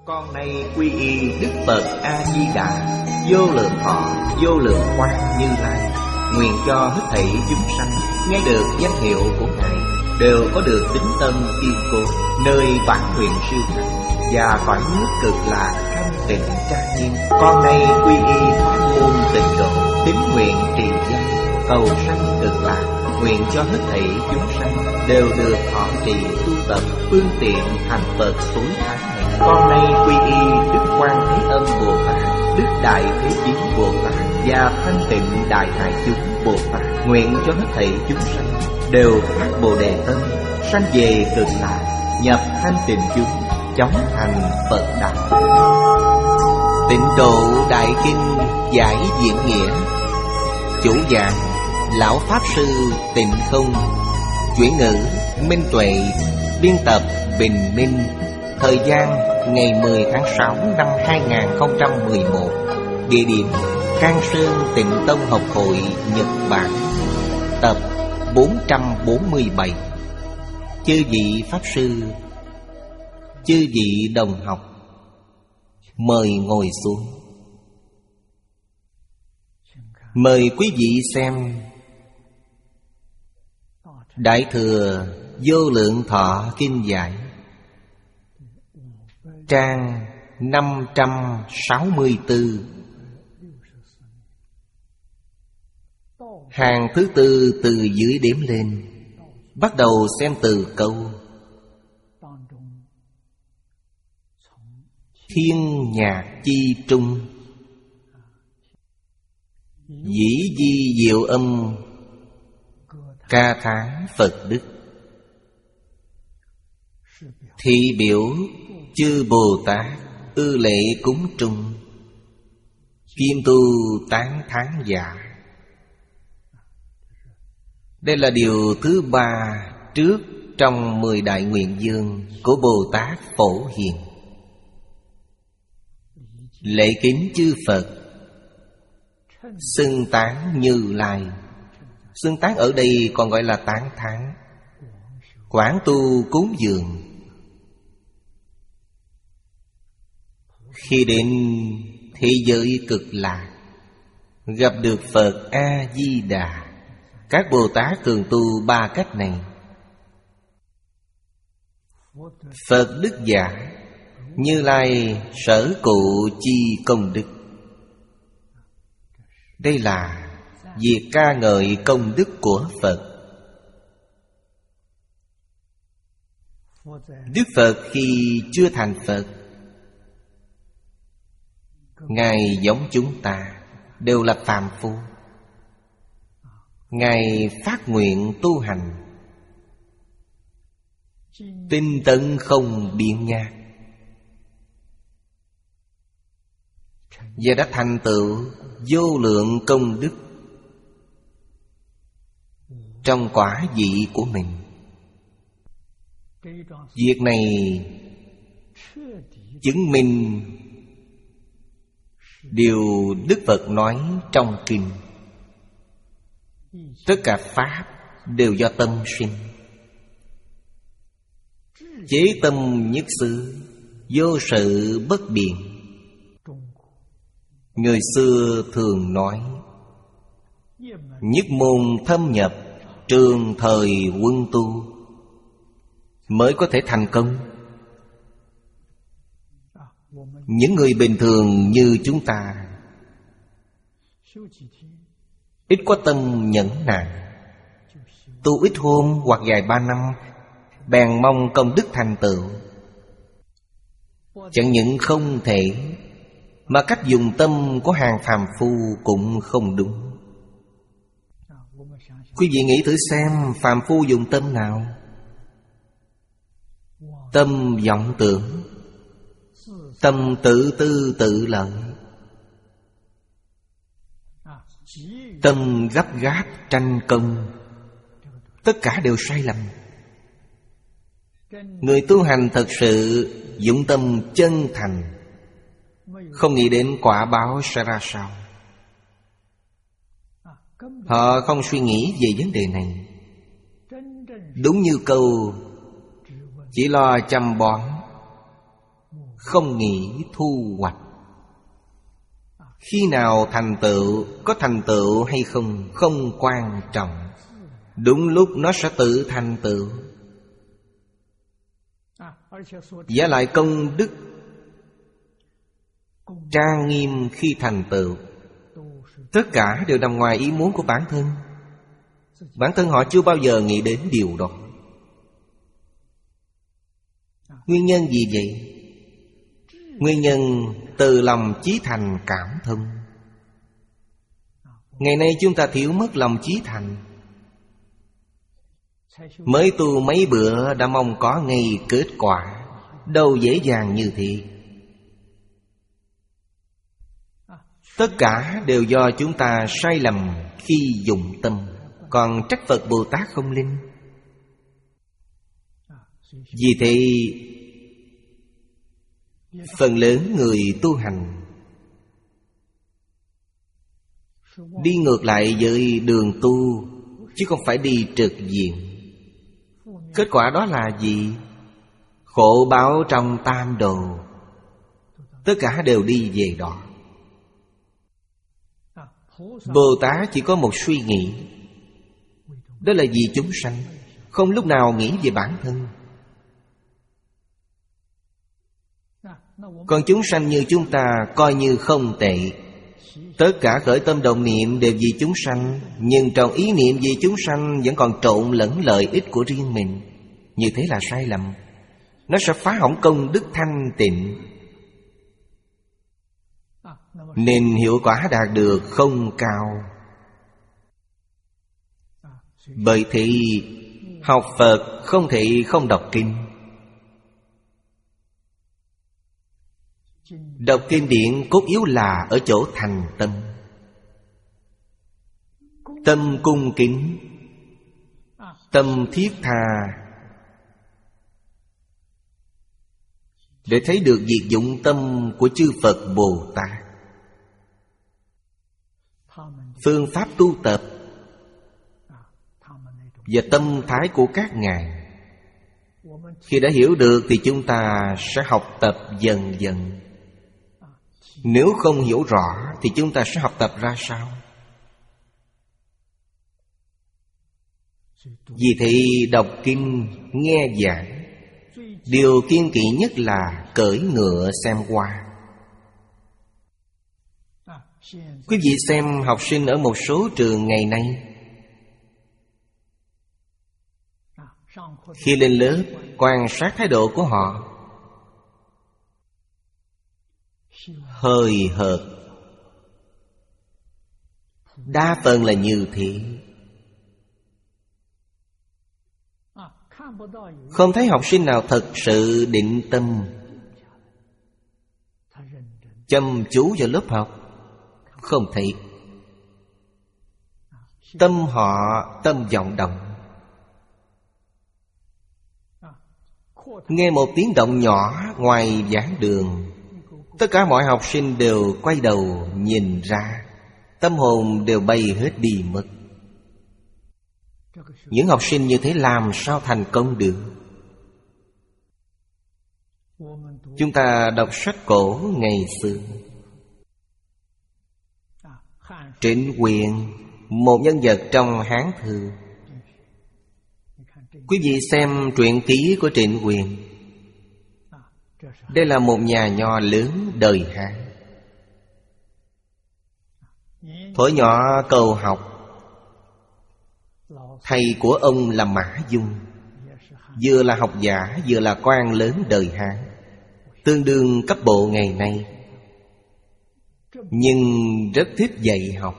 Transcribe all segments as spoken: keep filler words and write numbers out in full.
Con nay quy y Đức Phật A-di-đà, vô lượng thọ, vô lượng quang Như Lai. Nguyện cho hết thảy chúng sanh nghe được danh hiệu của Ngài đều có được tín tâm kiên cố, nơi bản nguyện siêu thắng và cõi nước cực lạc thanh tịnh trang nghiêm. Con nay quy y pháp môn tịnh độ, tín nguyện trì danh, cầu sanh cực lạc. Nguyện cho hết thảy chúng sanh đều được thọ trì tu tập phương tiện thành Phật tối thắng này. Con nay quy y Đức Quan Thế Âm Bồ Tát, Đức Đại Thế Chí Bồ Tát và Thanh Tịnh Đại Hải Chúng Bồ Tát. Nguyện cho hết thảy chúng sanh đều phát Bồ Đề tâm, sanh về cực lạc, nhập thanh tịnh chúng, chóng thành Phật đạo. Tịnh Độ Đại Kinh giải diễn nghĩa. Chủ giảng Lão Pháp Sư Tịnh Không. Chuyển ngữ Minh Tuệ. Biên tập Bình Minh. Thời gian ngày mười tháng sáu năm hai nghìn không trăm mười một. Địa điểm Cang Sơn Tịnh Tông Học Hội, Nhật Bản. Tập bốn trăm bốn mươi bảy. Chư vị Pháp Sư, chư vị đồng học, mời ngồi xuống. Mời quý vị xem Đại Thừa Vô Lượng Thọ Kinh Giải, trang năm trăm sáu mươi tư, hàng thứ tư từ dưới đếm lên. Bắt đầu xem từ câu Thiên nhạc chi trung, dĩ di diệu âm, ca thán Phật đức. Thị biểu chư Bồ Tát ư lệ cúng trung, kim tu tán thán giả. Đây là điều thứ ba trước trong mười đại nguyện dương của Bồ Tát Phổ Hiền. Lễ kính chư Phật, xưng tán Như Lai. Xưng tán ở đây còn gọi là tán thán. Quán tu cúng dường. Khi đến thế giới cực lạc, gặp được Phật A-di-đà, các Bồ Tát thường tu ba cách này. Phật đức giả, Như Lai sở cụ chi công đức. Đây là việc ca ngợi công đức của Phật. Đức Phật khi chưa thành Phật, Ngài giống chúng ta, đều là phàm phu. Ngài phát nguyện tu hành, tinh tấn không biện nhạc, và đã thành tựu vô lượng công đức trong quả vị của mình. Việc này chứng minh điều Đức Phật nói trong kinh. Tất cả pháp đều do tâm sinh. Chế tâm nhất xứ, vô sự bất biện. Người xưa thường nói nhất môn thâm nhập, trường thời quân tu, mới có thể thành công. Những người bình thường như chúng ta ít có tâm nhẫn nại, tu ít hôm hoặc vài ba năm, bèn mong công đức thành tựu. Chẳng những không thể, mà cách dùng tâm của hàng phàm phu cũng không đúng. Quý vị nghĩ thử xem, phàm phu dùng tâm nào? Tâm vọng tưởng, tâm tự tư tự lợi, tâm gấp gáp tranh công. Tất cả đều sai lầm. Người tu hành thật sự dụng tâm chân thành, không nghĩ đến quả báo sẽ ra sao. Họ không suy nghĩ về vấn đề này. Đúng như câu chỉ lo chăm bón, không nghĩ thu hoạch. Khi nào thành tựu, có thành tựu hay không không quan trọng. Đúng lúc nó sẽ tự thành tựu. Giả lại công đức trang nghiêm khi thành tựu, tất cả đều nằm ngoài ý muốn của bản thân. Bản thân họ chưa bao giờ nghĩ đến điều đó. Nguyên nhân gì vậy? Nguyên nhân từ lòng chí thành cảm thông. Ngày nay chúng ta thiếu mất lòng chí thành. Mới tu mấy bữa đã mong có ngay kết quả, đâu dễ dàng như thế. Tất cả đều do chúng ta sai lầm khi dụng tâm. Còn trách Phật Bồ Tát không linh. Vì thế phần lớn người tu hành đi ngược lại với đường tu, chứ không phải đi trực diện. Kết quả đó là gì? Khổ báo trong tam đồ. Tất cả đều đi về đó. Bồ Tát chỉ có một suy nghĩ, đó là vì chúng sanh, không lúc nào nghĩ về bản thân. Còn chúng sanh như chúng ta coi như không tệ. Tất cả khởi tâm động niệm đều vì chúng sanh, nhưng trong ý niệm vì chúng sanh vẫn còn trộn lẫn lợi ích của riêng mình. Như thế là sai lầm. Nó sẽ phá hỏng công đức thanh tịnh, nên hiệu quả đạt được không cao. Bởi thế học Phật không thể không đọc kinh. Đọc kinh điển cốt yếu là ở chỗ thành tâm. Tâm cung kính, tâm thiết tha, để thấy được việc dụng tâm của chư Phật Bồ Tát. Phương pháp tu tập và tâm thái của các ngài, khi đã hiểu được thì chúng ta sẽ học tập dần dần. Nếu không hiểu rõ thì chúng ta sẽ học tập ra sao? Vì thế đọc kinh, nghe giảng, điều kiêng kỵ nhất là cưỡi ngựa xem hoa. Quý vị xem học sinh ở một số trường ngày nay, khi lên lớp quan sát thái độ của họ, hơi hợt. Đa phần là như thế. Không thấy học sinh nào thật sự định tâm, chăm chú vào lớp học. Không thấy. Tâm họ tâm vọng động. Nghe một tiếng động nhỏ ngoài giảng đường, tất cả mọi học sinh đều quay đầu nhìn ra, tâm hồn đều bay hết đi mất. Những học sinh như thế làm sao thành công được? Chúng ta đọc sách cổ ngày xưa, Trịnh Quyền, một nhân vật trong Hán Thư. Quý vị xem truyện ký của Trịnh Quyền. Đây là một nhà nho lớn đời Hán. Thuở nhỏ cầu học, thầy của ông là Mã Dung, vừa là học giả vừa là quan lớn đời Hán, tương đương cấp bộ ngày nay, nhưng rất thích dạy học.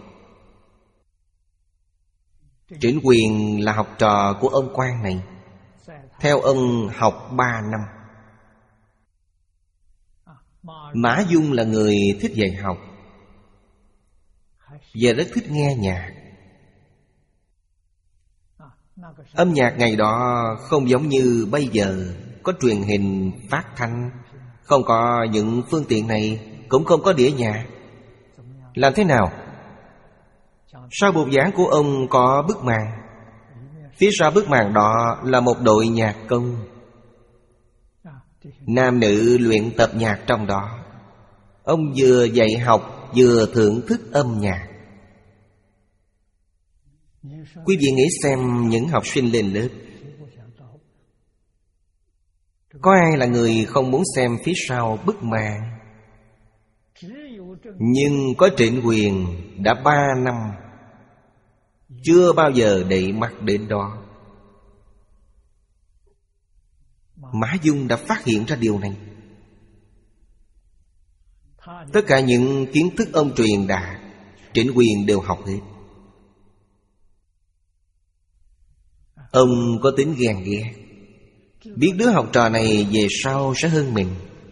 Trịnh Quyền là học trò của ông quan này, theo ông học ba năm. Mã Dung là người thích dạy học và rất thích nghe nhạc. Âm nhạc ngày đó không giống như bây giờ, có truyền hình phát thanh, không có những phương tiện này, cũng không có đĩa nhạc. Làm thế nào? Sau buộc giảng của ông có bức màn, phía sau bức màn đó là một đội nhạc công. Nam nữ luyện tập nhạc trong đó. Ông vừa dạy học vừa thưởng thức âm nhạc. Quý vị nghĩ xem, những học sinh lên lớp, có ai là người không muốn xem phía sau bức màn? Nhưng có Trịnh Quyền đã ba năm chưa bao giờ đậy mắt đến đó. Mã Dung đã phát hiện ra điều này. Tất cả những kiến thức ông truyền đạt, Trịnh Quyền đều học hết. Ông có tính ghen ghét, biết đứa học trò này về sau sẽ hơn mình.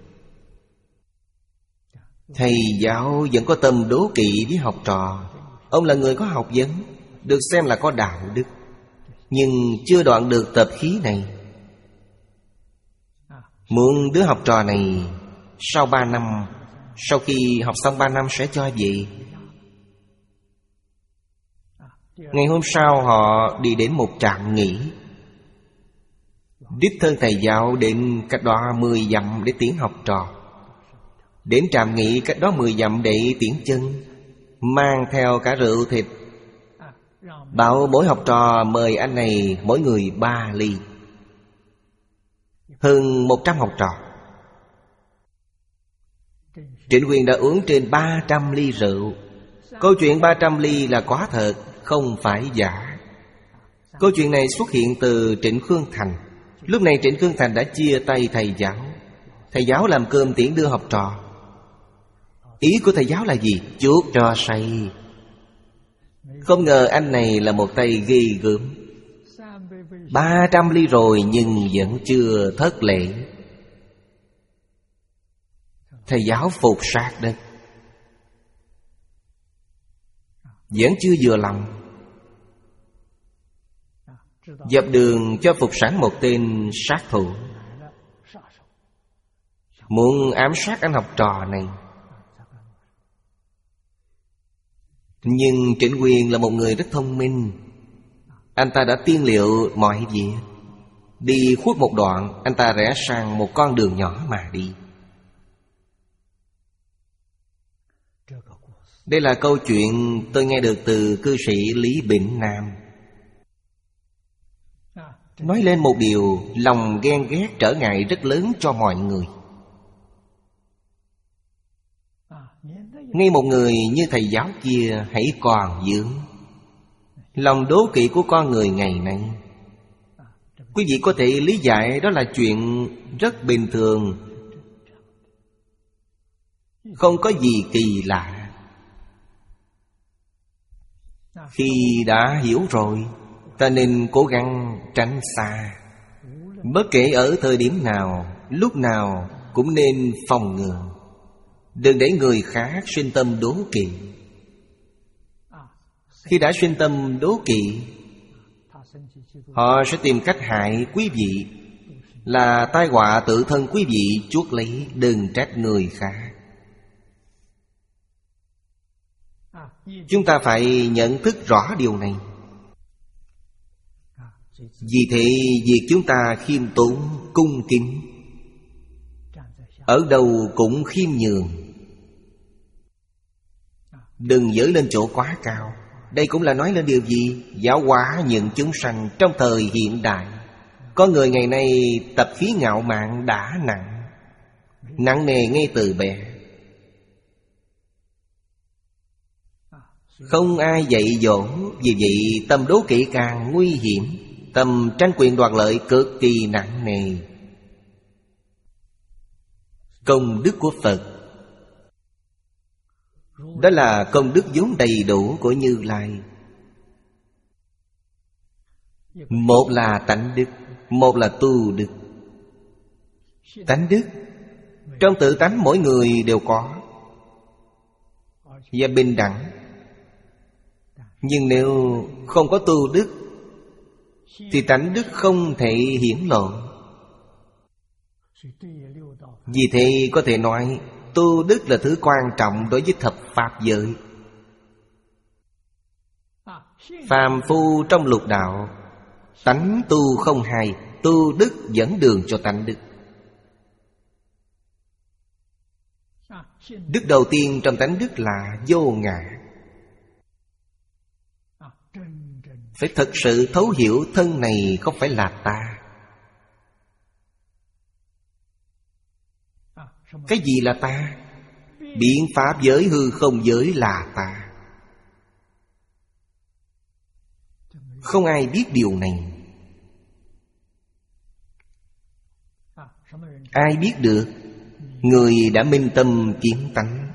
Thầy giáo vẫn có tâm đố kỵ với học trò. Ông là người có học vấn, được xem là có đạo đức, nhưng chưa đoạn được tập khí này. Muốn đứa học trò này sau ba năm, sau khi học xong ba năm sẽ cho về. Ngày hôm sau họ đi đến một trạm nghỉ. Đích thân thầy giáo đến cách đó mười dặm để tiễn học trò. Đến trạm nghỉ cách đó mười dặm để tiễn chân, mang theo cả rượu thịt, bảo mỗi học trò mời anh này mỗi người ba ly. Hơn một trăm học trò. Trịnh Quyền đã uống trên ba trăm ly rượu. Câu chuyện ba trăm ly là có thật, không phải giả. Câu chuyện này xuất hiện từ Trịnh Khương Thành. Lúc này Trịnh Khương Thành đã chia tay thầy giáo. Thầy giáo làm cơm tiễn đưa học trò. Ý của thầy giáo là gì? Chuốc cho say. Không ngờ anh này là một tay ghê gớm. Ba trăm ly rồi nhưng vẫn chưa thất lễ. Thầy giáo phục sát đất, vẫn chưa vừa lòng. Dập đường cho phục sẵn một tên sát thủ, muốn ám sát anh học trò này. Nhưng Trịnh Quyền là một người rất thông minh. Anh ta đã tiên liệu mọi việc. Đi khuất một đoạn, anh ta rẽ sang một con đường nhỏ mà đi. Đây là câu chuyện tôi nghe được từ cư sĩ Lý Bỉnh Nam. Nói lên một điều, lòng ghen ghét trở ngại rất lớn cho mọi người. Ngay một người như thầy giáo kia hãy còn dưỡng lòng đố kỵ của con người ngày nay. Quý vị có thể lý giải đó là chuyện rất bình thường, không có gì kỳ lạ. Khi đã hiểu rồi, ta nên cố gắng tránh xa. Bất kể ở thời điểm nào, lúc nào cũng nên phòng ngừa. Đừng để người khác sinh tâm đố kỵ. Khi đã sinh tâm đố kỵ, họ sẽ tìm cách hại quý vị. Là tai họa tự thân quý vị chuốc lấy, đừng trách người khác. Chúng ta phải nhận thức rõ điều này. Vì thế việc chúng ta khiêm tốn, cung kính, ở đâu cũng khiêm nhường, đừng dỡ lên chỗ quá cao. Đây cũng là nói lên điều gì? Giáo hóa những chúng sanh trong thời hiện đại. Có người ngày nay tập khí ngạo mạn đã nặng, nặng nề ngay từ bé. Không ai dạy dỗ. Vì vậy tâm đố kỵ càng nguy hiểm, tâm tranh quyền đoạt lợi cực kỳ nặng nề. Công đức của Phật, đó là công đức vốn đầy đủ của Như Lai. Một là tánh đức, một là tu đức. Tánh đức trong tự tánh mỗi người đều có, và bình đẳng. Nhưng nếu không có tu đức thì tánh đức không thể hiển lộ. Vì thế có thể nói tu đức là thứ quan trọng đối với thập pháp giới. Phàm phu trong lục đạo, tánh tu không hai, tu đức dẫn đường cho tánh đức. Đức đầu tiên trong tánh đức là vô ngã. Phải thật sự thấu hiểu thân này không phải là ta. Cái gì là ta? Biện pháp giới hư không giới là ta. Không ai biết điều này. Ai biết được? Người đã minh tâm kiến tánh.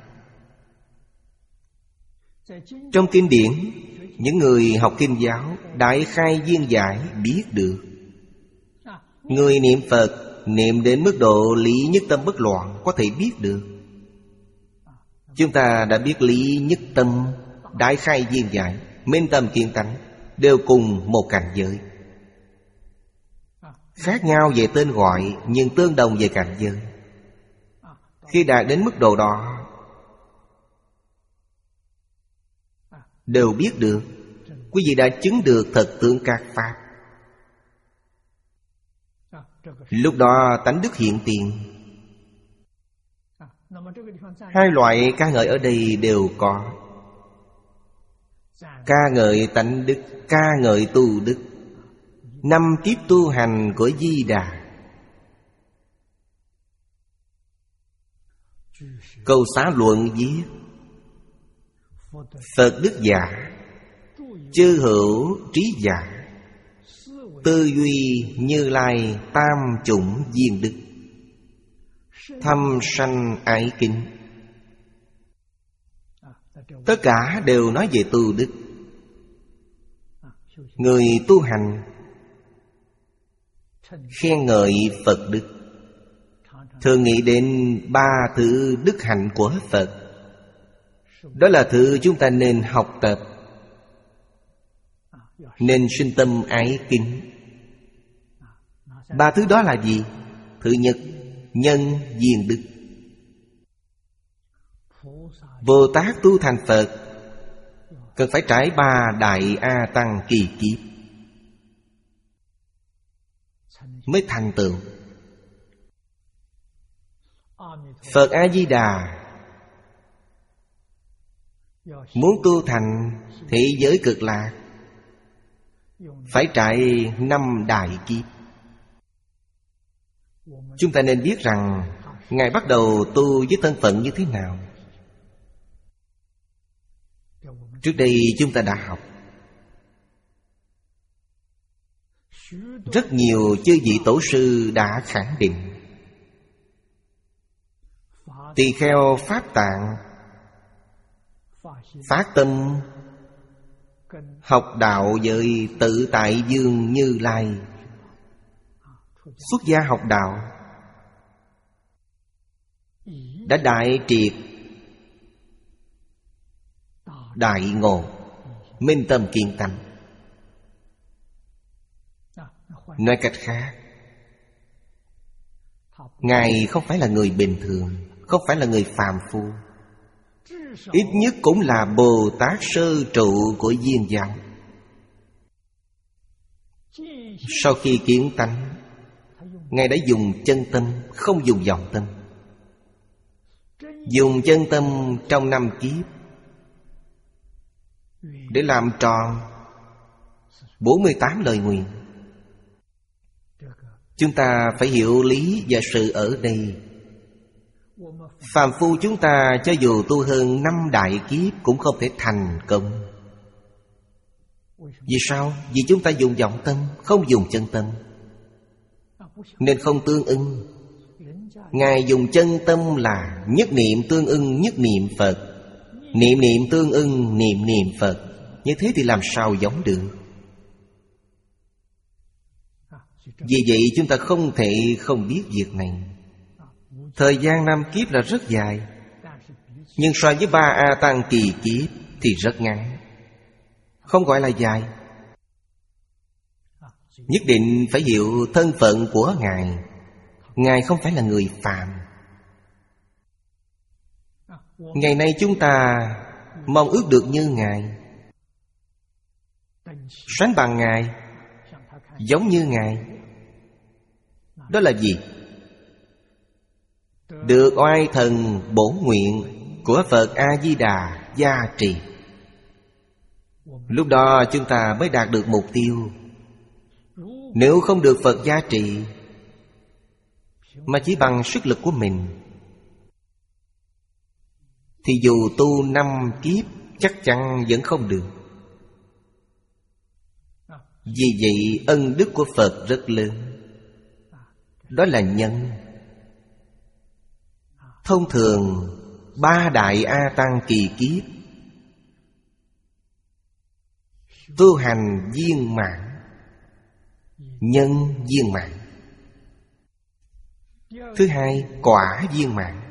Trong kinh điển, những người học kinh giáo đại khai viên giải biết được. Người niệm Phật niệm đến mức độ lý nhất tâm bất loạn có thể biết được. Chúng ta đã biết lý nhất tâm, đại khai viên giải, minh tâm kiến tánh đều cùng một cảnh giới. Khác nhau về tên gọi nhưng tương đồng về cảnh giới. Khi đạt đến mức độ đó đều biết được. Quý vị đã chứng được thật tướng các pháp. Lúc đó tánh đức hiện tiền. Hai loại ca ngợi ở đây đều có. Ca ngợi tánh đức, ca ngợi tu đức. Năm kiếp tu hành của Di Đà. Câu xá luận viết: Phật đức giả, chư hữu trí giả, tư duy Như Lai tam chủng viên đức, thâm sanh ái kính. Tất cả đều nói về tu đức. Người tu hành khen ngợi Phật đức, thường nghĩ đến ba thứ đức hạnh của Phật. Đó là thứ chúng ta nên học tập, nên sinh tâm ái kính. Ba thứ đó là gì? Thứ nhất, nhân duyên đức. Bồ Tát tu thành Phật cần phải trải ba đại A Tăng kỳ kiếp mới thành tựu. Phật A-di-đà muốn tu thành thế giới cực lạc phải trải năm đại kiếp. Chúng ta nên biết rằng Ngài bắt đầu tu với thân phận như thế nào. Trước đây chúng ta đã học. Rất nhiều chư vị tổ sư đã khẳng định tỳ kheo Pháp Tạng phát tâm học đạo với Tự Tại Dương Như Lai. Xuất gia học đạo đã đại triệt đại ngộ, minh tâm kiến tánh. Nói cách khác, Ngài không phải là người bình thường, không phải là người phàm phu. Ít nhất cũng là Bồ Tát sơ trụ của Viên giáo. Sau khi kiến tánh, Ngài đã dùng chân tâm, không dùng vọng tâm. Dùng chân tâm trong năm kiếp để làm tròn bốn mươi tám lời nguyện. Chúng ta phải hiểu lý và sự ở đây. Phàm phu chúng ta cho dù tu hơn năm đại kiếp cũng không thể thành công. Vì sao? Vì chúng ta dùng vọng tâm, không dùng chân tâm, nên không tương ưng. Ngài dùng chân tâm là nhất niệm tương ưng nhất niệm Phật, niệm niệm tương ưng niệm niệm Phật. Như thế thì làm sao giống được? Vì vậy chúng ta không thể không biết việc này. Thời gian năm kiếp là rất dài, nhưng so với ba A Tăng kỳ kiếp thì rất ngắn, không gọi là dài. Nhất định phải hiểu thân phận của Ngài. Ngài không phải là người phàm. Ngày nay chúng ta mong ước được như Ngài, sánh bằng Ngài, giống như Ngài. Đó là gì? được oai thần bổn nguyện của Phật A-di-đà gia trì. Lúc đó chúng ta mới đạt được mục tiêu. Nếu không được Phật gia trì, mà chỉ bằng sức lực của mình, thì dù tu năm kiếp chắc chắn vẫn không được. Vì vậy ân đức của Phật rất lớn. Đó là nhân. Thông thường ba đại A Tăng kỳ kiếp tu hành viên mãn, nhân viên mãn. Thứ hai, quả viên mãn.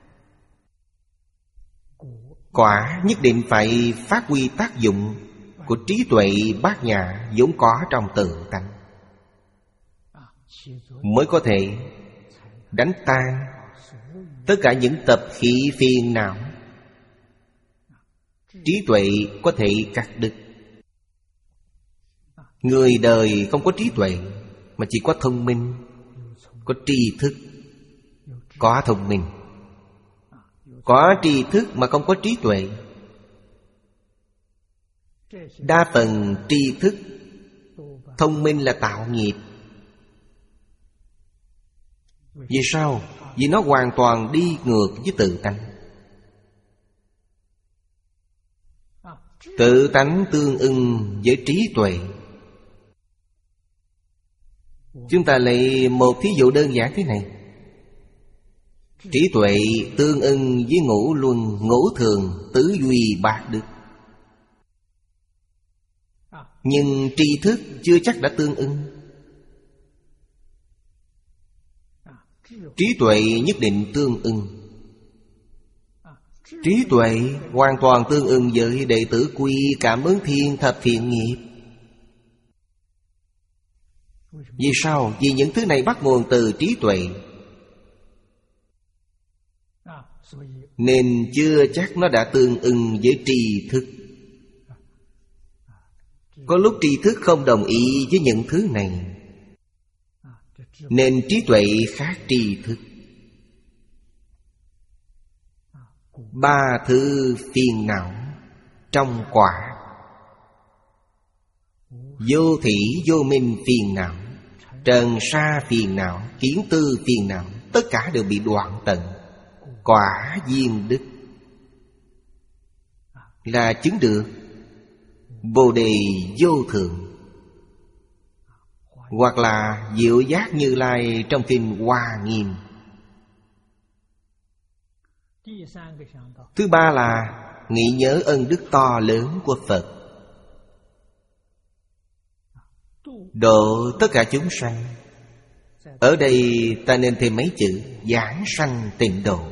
Quả nhất định phải phát huy tác dụng của trí tuệ bát nhã vốn có trong tự tánh, mới có thể đánh tan tất cả những tập khí phiền não. Trí tuệ có thể cắt đứt. Người đời không có trí tuệ, mà chỉ có thông minh, có tri thức. Có thông minh, có tri thức mà không có trí tuệ. Đa phần tri thức, thông minh là tạo nghiệp. Vì sao? Vì nó hoàn toàn đi ngược với tự tánh. Tự tánh tương ưng với trí tuệ. Chúng ta lấy một thí dụ đơn giản thế này. Trí tuệ tương ưng với ngũ luân, ngũ thường, tứ duy bát đức. Nhưng tri thức chưa chắc đã tương ưng. Trí tuệ nhất định tương ưng. Trí tuệ hoàn toàn tương ưng với đệ tử quy cảm ứng thiên thập thiện nghiệp. Vì sao? Vì những thứ này bắt nguồn từ trí tuệ, nên chưa chắc nó đã tương ưng với tri thức. Có lúc tri thức không đồng ý với những thứ này, nên trí tuệ khác tri thức. Ba thứ phiền não trong quả: vô thỉ vô minh phiền não, trần sa phiền não, kiến tư phiền não, tất cả đều bị đoạn tận. Quả viên đức là chứng được Bồ Đề vô thượng, hoặc là Diệu Giác Như Lai trong kinh Hoa Nghiêm. Thứ ba là nghĩ nhớ ân đức to lớn của Phật, độ tất cả chúng sanh. Ở đây ta nên thêm mấy chữ: giảng sanh tịnh độ.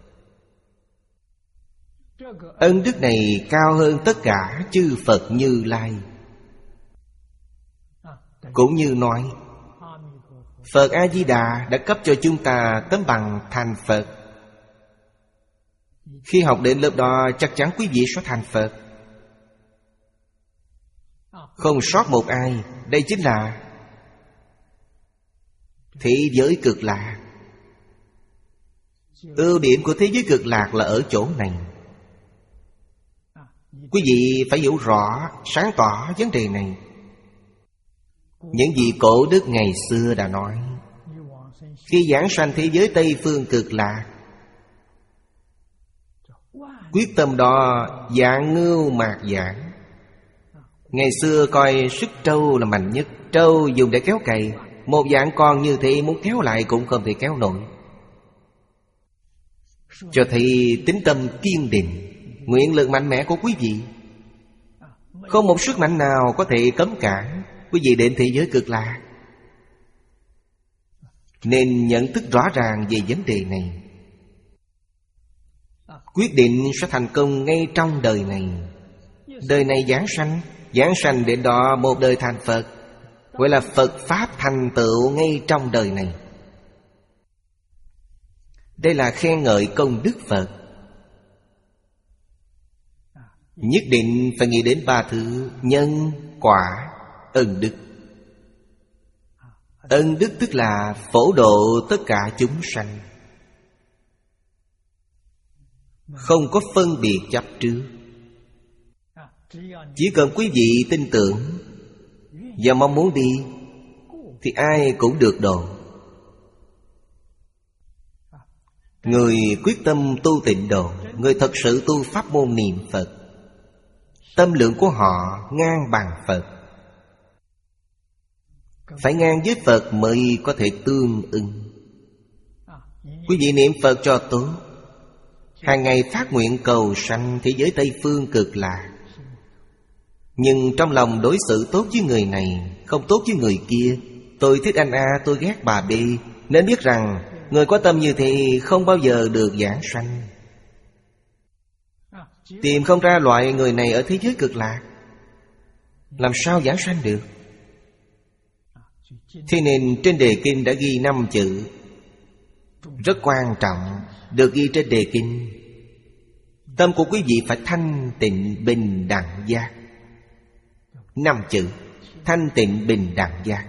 Ân đức này cao hơn tất cả chư Phật Như Lai. Cũng như nói Phật A-di-đà đã cấp cho chúng ta tấm bằng thành Phật. Khi học đến lớp đó, chắc chắn quý vị sẽ thành Phật, không sót một ai. Đây chính là thế giới cực lạc. Ưu điểm của thế giới cực lạc là ở chỗ này. Quý vị phải hiểu rõ, sáng tỏ vấn đề này. Những vị cổ đức ngày xưa đã nói, khi giảng sanh thế giới Tây Phương cực lạc, quyết tâm đó dạng ngưu mạc giảng. Ngày xưa coi sức trâu là mạnh nhất. Trâu dùng để kéo cày, một dạng con như thế muốn kéo lại cũng không thể kéo nổi. Cho thấy tính tâm kiên định, nguyện lực mạnh mẽ của quý vị. Không một sức mạnh nào có thể cấm cản quý vị đến thế giới cực lạc. Nên nhận thức rõ ràng về vấn đề này, quyết định sẽ thành công ngay trong đời này. Đời này giảng sanh, giảng sanh đến đó một đời thành Phật, gọi là Phật Pháp thành tựu ngay trong đời này. Đây là khen ngợi công đức Phật. Nhất định phải nghĩ đến ba thứ: nhân, quả, ân đức. Ân đức tức là phổ độ tất cả chúng sanh. Không có phân biệt chấp trước. Chỉ cần quý vị tin tưởng và mong muốn đi thì ai cũng được độ. Người quyết tâm tu tịnh độ, người thật sự tu pháp môn niệm Phật, tâm lượng của họ ngang bằng Phật. Phải ngang với Phật mới có thể tương ưng. Quý vị niệm Phật cho tốt, hàng ngày phát nguyện cầu sanh thế giới Tây Phương Cực Lạc, nhưng trong lòng đối xử tốt với người này, không tốt với người kia. Tôi thích anh A, tôi ghét bà B. Nên biết rằng người có tâm như thế không bao giờ được giảng sanh. Tìm không ra loại người này ở thế giới Cực Lạc, làm sao giảng sanh được? Thế nên trên đề kinh đã ghi năm chữ rất quan trọng, được ghi trên đề kinh. Tâm của quý vị phải thanh tịnh bình đẳng giác. Năm chữ thanh tịnh bình đẳng giác.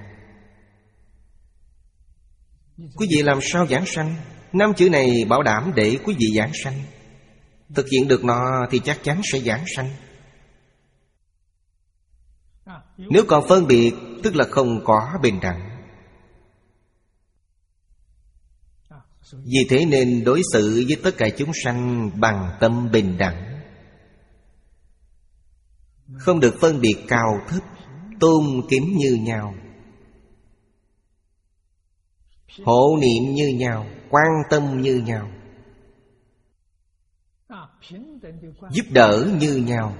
Quý vị làm sao giảng sanh? Năm chữ này bảo đảm để quý vị giảng sanh. Thực hiện được nó thì chắc chắn sẽ giảng sanh. Nếu còn phân biệt, tức là không có bình đẳng. Vì thế nên đối xử với tất cả chúng sanh bằng tâm bình đẳng, không được phân biệt cao thấp, tôn kính như nhau, hộ niệm như nhau, quan tâm như nhau, giúp đỡ như nhau.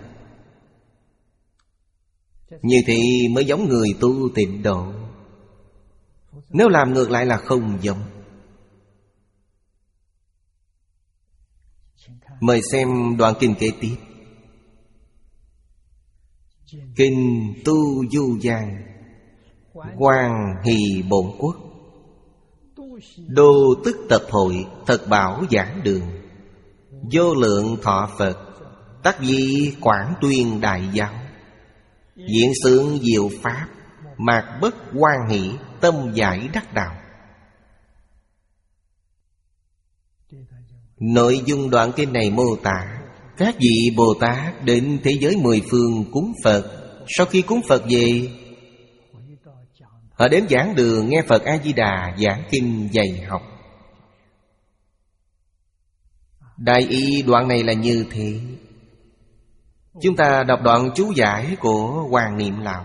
Như thế mới giống người tu tịnh độ. Nếu làm ngược lại là không giống. Mời xem đoạn kinh kế tiếp. Kinh Tu Du Giang, Quan Hỷ Bổn Quốc, Đô Tức Tập Hội Thật Bảo Giảng Đường, Vô Lượng Thọ Phật, Tác Di Quảng Tuyên Đại Giáo, Diện Xướng Diệu Pháp, Mạc Bất Hoan Hỷ, Tâm Giải Đắc Đạo. Nội dung đoạn kinh này mô tả các vị Bồ Tát đến thế giới mười phương cúng Phật. Sau khi cúng Phật về, họ đến giảng đường nghe Phật A-di-đà giảng kinh dạy học. Đại ý đoạn này là như thế. Chúng ta đọc đoạn chú giải của Hoàng Niệm Lão.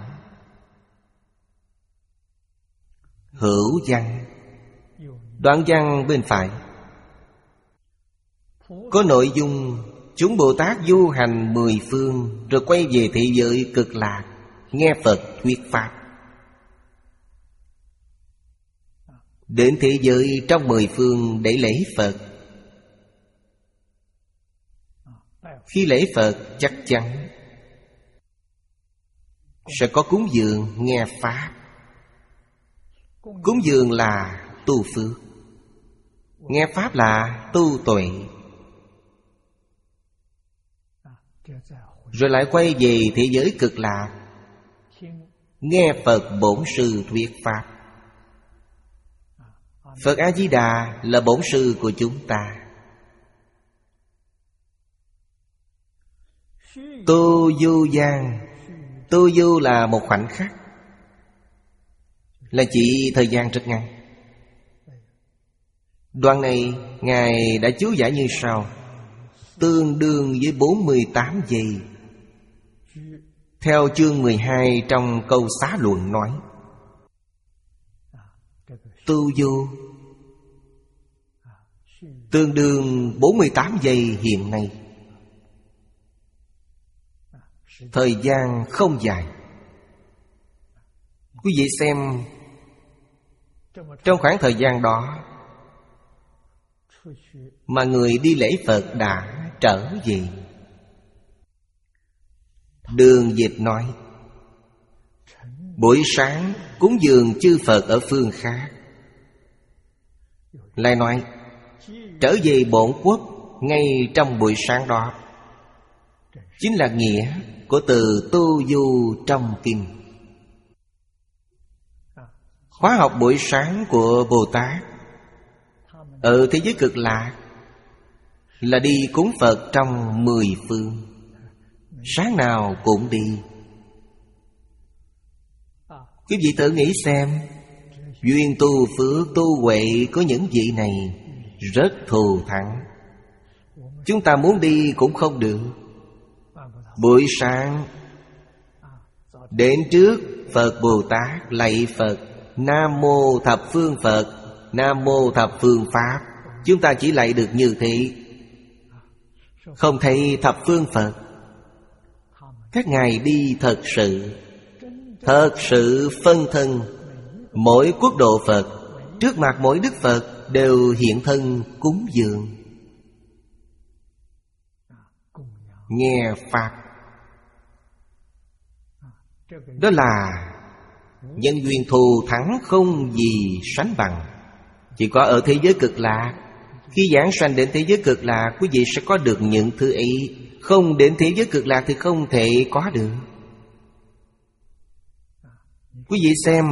Hữu văn, đoạn văn bên phải có nội dung chúng Bồ Tát du hành mười phương, rồi quay về thế giới Cực Lạc nghe Phật thuyết pháp. Đến thế giới trong mười phương để lễ Phật. Khi lễ Phật chắc chắn sẽ có cúng dường nghe pháp. Cúng dường là tu phước, nghe pháp là tu tuệ. Rồi lại quay về thế giới Cực Lạc nghe Phật Bổn Sư thuyết pháp. Phật A-di-đà là Bổn Sư của chúng ta. Tu Du Giang, tu du là một khoảnh khắc, là chỉ thời gian rất ngắn. Đoạn này Ngài đã chú giải như sau: tương đương với bốn mươi tám giây. Theo chương mười hai trong câu xá luận nói, tu du tương đương bốn mươi tám giây hiện nay. Thời gian không dài. Quý vị xem, trong khoảng thời gian đó mà người đi lễ Phật đã trở về. Đường Dịch nói, buổi sáng cúng dường chư Phật ở phương khác. Lại nói, trở về bổn quốc ngay trong buổi sáng đó. Chính là nghĩa của từ tu du trong kinh. Khóa học buổi sáng của Bồ Tát ở thế giới Cực Lạc là đi cúng Phật trong mười phương. Sáng nào cũng đi. Quý vị thử nghĩ xem, duyên tu phước tu huệ của những vị này rất thù thắng. Chúng ta muốn đi cũng không được. Buổi sáng đến trước Phật Bồ Tát lạy Phật, Nam Mô Thập Phương Phật, Nam Mô Thập Phương Pháp. Chúng ta chỉ lạy được như thế, không thấy thập phương Phật. Các ngài đi thật sự, thật sự phân thân. Mỗi quốc độ Phật, trước mặt mỗi Đức Phật đều hiện thân cúng dường, nghe Pháp. Đó là nhân duyên thù thắng không gì sánh bằng. Chỉ có ở thế giới cực lạc. Khi giảng sanh đến thế giới cực lạc, quý vị sẽ có được những thứ ấy. Không đến thế giới cực lạc thì không thể có được. Quý vị xem,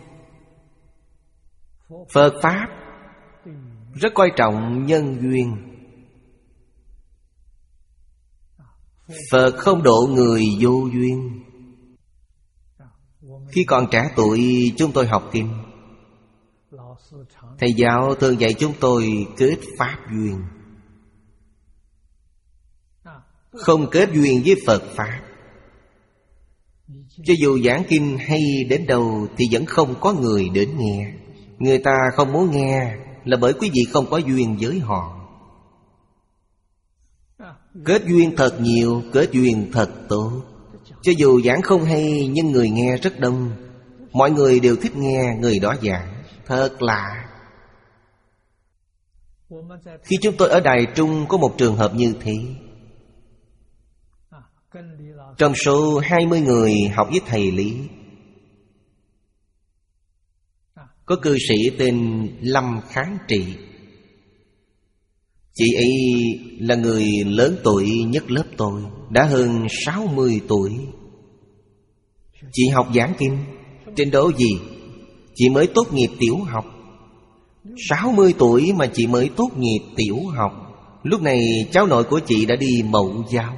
Phật Pháp rất coi trọng nhân duyên. Phật không độ người vô duyên. Khi còn trẻ tuổi chúng tôi học kinh, thầy giáo thường dạy chúng tôi kết pháp duyên, không kết duyên với Phật Pháp. Cho dù giảng kinh hay đến đâu thì vẫn không có người đến nghe. Người ta không muốn nghe là bởi quý vị không có duyên với họ. Kết duyên thật nhiều, kết duyên thật tốt. Cho dù giảng không hay nhưng người nghe rất đông. Mọi người đều thích nghe người đó giảng. Thật lạ. Khi chúng tôi ở Đài Trung có một trường hợp như thế. Trong số hai mươi người học với thầy Lý, có cư sĩ tên Lâm Kháng Trị. Chị ấy là người lớn tuổi nhất lớp tôi, đã hơn sáu mươi tuổi. Chị học giảng kinh trình độ gì? Chị mới tốt nghiệp tiểu học. Sáu mươi tuổi mà chị mới tốt nghiệp tiểu học. Lúc này cháu nội của chị đã đi mẫu giáo.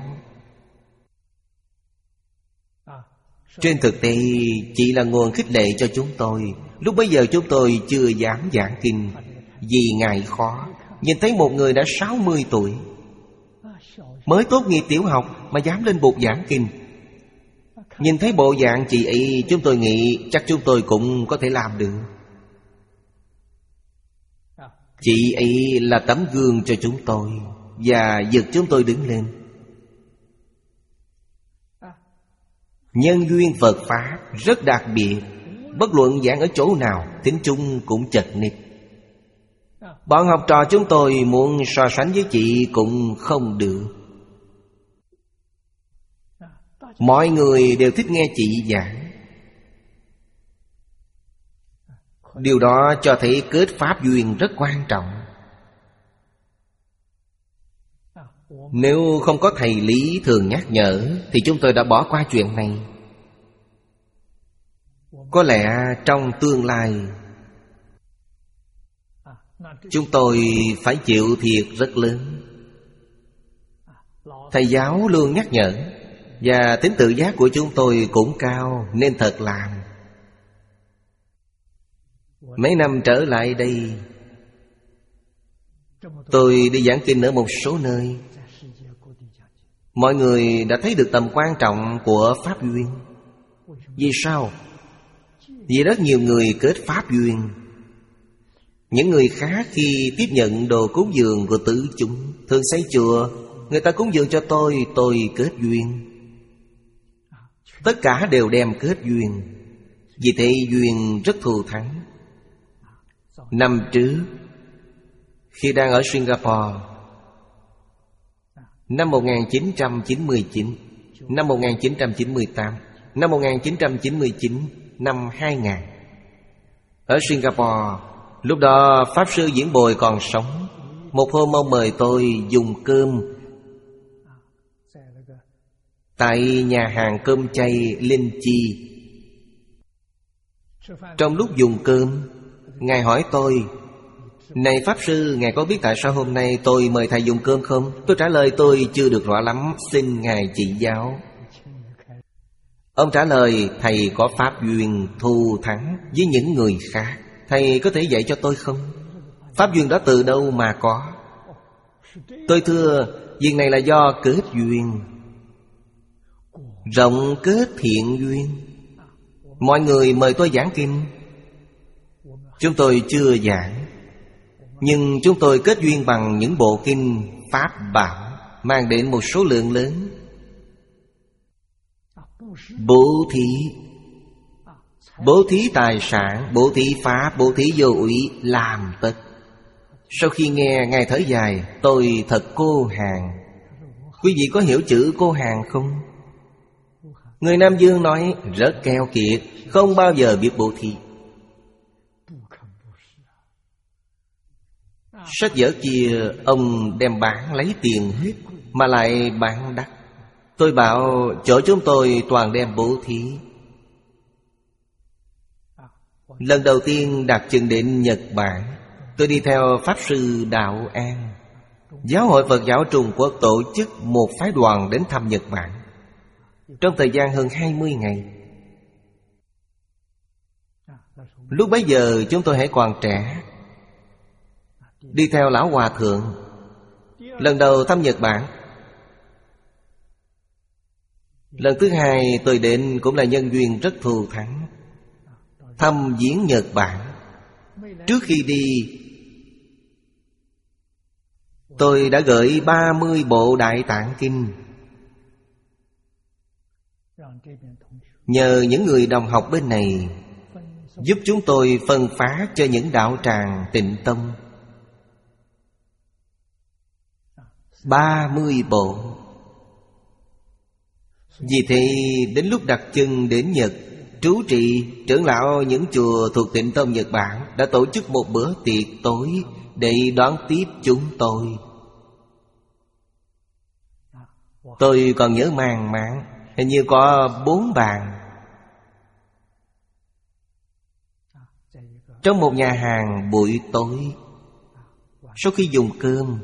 Trên thực tế chị là nguồn khích lệ cho chúng tôi. Lúc bấy giờ chúng tôi chưa dám giảng kinh vì ngại khó. Nhìn thấy một người đã sáu mươi tuổi, mới tốt nghiệp tiểu học mà dám lên bục giảng kinh. Nhìn thấy bộ dạng chị ấy, chúng tôi nghĩ chắc chúng tôi cũng có thể làm được. Chị ấy là tấm gương cho chúng tôi và giật chúng tôi đứng lên. Nhân duyên Phật Pháp rất đặc biệt. Bất luận giảng ở chỗ nào, thính chúng cũng chật ních. Bọn học trò chúng tôi muốn so sánh với chị cũng không được. Mọi người đều thích nghe chị giảng. Điều đó cho thấy kết pháp duyên rất quan trọng. Nếu không có thầy Lý thường nhắc nhở thì chúng tôi đã bỏ qua chuyện này. Có lẽ trong tương lai chúng tôi phải chịu thiệt rất lớn. Thầy giáo luôn nhắc nhở, và tính tự giác của chúng tôi cũng cao, nên thật làm. Mấy năm trở lại đây, tôi đi giảng kinh ở một số nơi. Mọi người đã thấy được tầm quan trọng của pháp duyên. Vì sao? Vì rất nhiều người kết pháp duyên. Những người khác khi tiếp nhận đồ cúng dường của tứ chúng, thường xây chùa, người ta cúng dường cho tôi, tôi kết duyên. Tất cả đều đem kết duyên. Vì thế duyên rất thù thắng. Năm trước, khi đang ở Singapore, năm một nghìn chín trăm chín mươi chín, năm một nghìn chín trăm chín mươi tám, năm một nghìn chín trăm chín mươi chín, năm hai nghìn, ở Singapore, lúc đó Pháp Sư Diễn Bồi còn sống. Một hôm ông mời tôi dùng cơm tại nhà hàng cơm chay Linh Chi. Trong lúc dùng cơm, Ngài hỏi tôi: Này Pháp Sư, Ngài có biết tại sao hôm nay tôi mời Thầy dùng cơm không? Tôi trả lời tôi chưa được rõ lắm, xin Ngài chỉ giáo. Ông trả lời, Thầy có pháp duyên thù thắng với những người khác, Thầy có thể dạy cho tôi không? Pháp duyên đó từ đâu mà có? Tôi thưa, việc này là do kết duyên, rộng kết thiện duyên. Mọi người mời tôi giảng kinh, chúng tôi chưa giảng, nhưng chúng tôi kết duyên bằng những bộ kinh Pháp bảo, mang đến một số lượng lớn. Bố thí, bố thí tài sản, bố thí pháp, bố thí vô úy, làm tất. Sau khi nghe Ngài thở dài, tôi thật cô hàng. Quý vị có hiểu chữ cô hàng không? Người Nam Dương nói rất keo kiệt, không bao giờ biết bố thí. Sách vở kia ông đem bán lấy tiền hết, mà lại bán đắt. Tôi bảo chỗ chúng tôi toàn đem bố thí. Lần đầu tiên đặt chân đến Nhật Bản, tôi đi theo Pháp Sư Đạo An. Giáo hội Phật giáo Trung Quốc tổ chức một phái đoàn đến thăm Nhật Bản trong thời gian hơn hai mươi ngày. Lúc bấy giờ chúng tôi hãy còn trẻ, đi theo Lão Hòa Thượng. Lần đầu thăm Nhật Bản. Lần thứ hai tôi đến cũng là nhân duyên rất thù thắng, thăm viếng Nhật Bản. Trước khi đi, tôi đã gửi ba mươi bộ Đại Tạng Kinh, nhờ những người đồng học bên này giúp chúng tôi phân phát cho những đạo tràng Tịnh Tông. Ba mươi bộ. Vì thế đến lúc đặt chân đến Nhật, trú trì trưởng lão những chùa thuộc Tịnh Tông Nhật Bản đã tổ chức một bữa tiệc tối để đón tiếp chúng tôi. Tôi còn nhớ màng máng, hình như có bốn bàn. Trong một nhà hàng buổi tối, sau khi dùng cơm,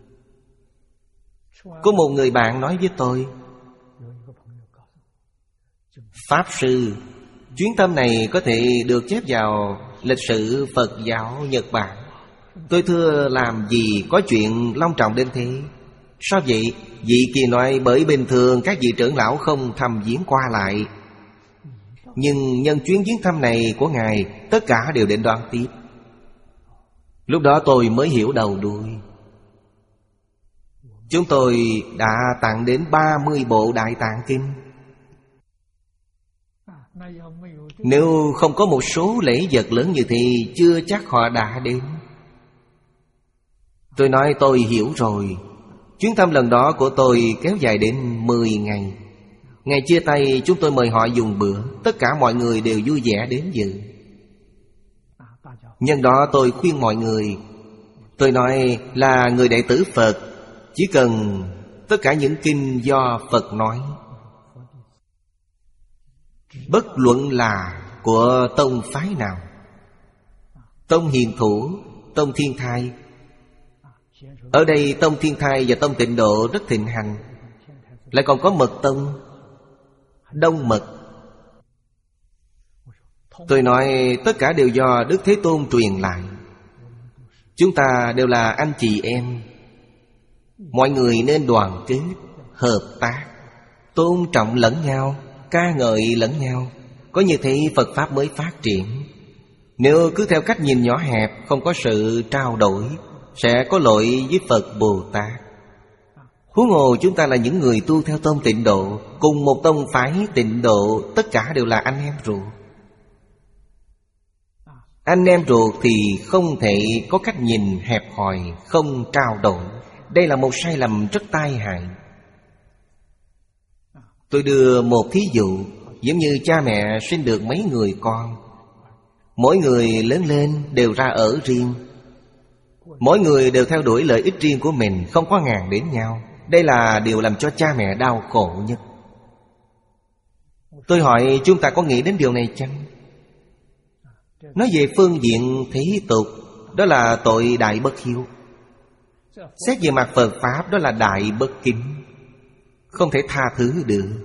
có một người bạn nói với tôi, Pháp Sư, chuyến thăm này có thể được chép vào lịch sử Phật giáo Nhật Bản. Tôi thưa, làm gì có chuyện long trọng đến thế? Sao vậy? Vị kia nói bởi bình thường các vị trưởng lão không thăm viếng qua lại, nhưng nhân chuyến viếng thăm này của Ngài, tất cả đều đến đón tiếp. Lúc đó tôi mới hiểu đầu đuôi. Chúng tôi đã tặng đến ba mươi bộ Đại Tạng Kinh. Nếu không có một số lễ vật lớn như thế, chưa chắc họ đã đến. Tôi nói tôi hiểu rồi. Chuyến thăm lần đó của tôi kéo dài đến mười ngày. Ngày chia tay chúng tôi mời họ dùng bữa, tất cả mọi người đều vui vẻ đến dự. Nhân đó tôi khuyên mọi người, tôi nói là người đệ tử Phật, chỉ cần tất cả những kinh do Phật nói, bất luận là của tông phái nào, tông Hiền Thủ, tông Thiên Thai. Ở đây tông Thiên Thai và tông Tịnh Độ rất thịnh hành. Lại còn có Mật Tông, Đông Mật. Tôi nói tất cả đều do Đức Thế Tôn truyền lại. Chúng ta đều là anh chị em, mọi người nên đoàn kết, hợp tác, tôn trọng lẫn nhau, ca ngợi lẫn nhau. Có như thế Phật Pháp mới phát triển. Nếu cứ theo cách nhìn nhỏ hẹp, không có sự trao đổi, sẽ có lỗi với Phật Bồ Tát. Huống hồ chúng ta là những người tu theo tông Tịnh Độ, cùng một tông phái Tịnh Độ, tất cả đều là anh em ruột. Anh em ruột thì không thể có cách nhìn hẹp hòi, không trao đổi. Đây là một sai lầm rất tai hại. Tôi đưa một thí dụ, giống như cha mẹ sinh được mấy người con, mỗi người lớn lên đều ra ở riêng, mỗi người đều theo đuổi lợi ích riêng của mình, không có ngàn đến nhau. Đây là điều làm cho cha mẹ đau khổ nhất. Tôi hỏi chúng ta có nghĩ đến điều này chăng? Nói về phương diện thế tục, đó là tội đại bất hiếu. Xét về mặt Phật Pháp, đó là đại bất kính, không thể tha thứ được.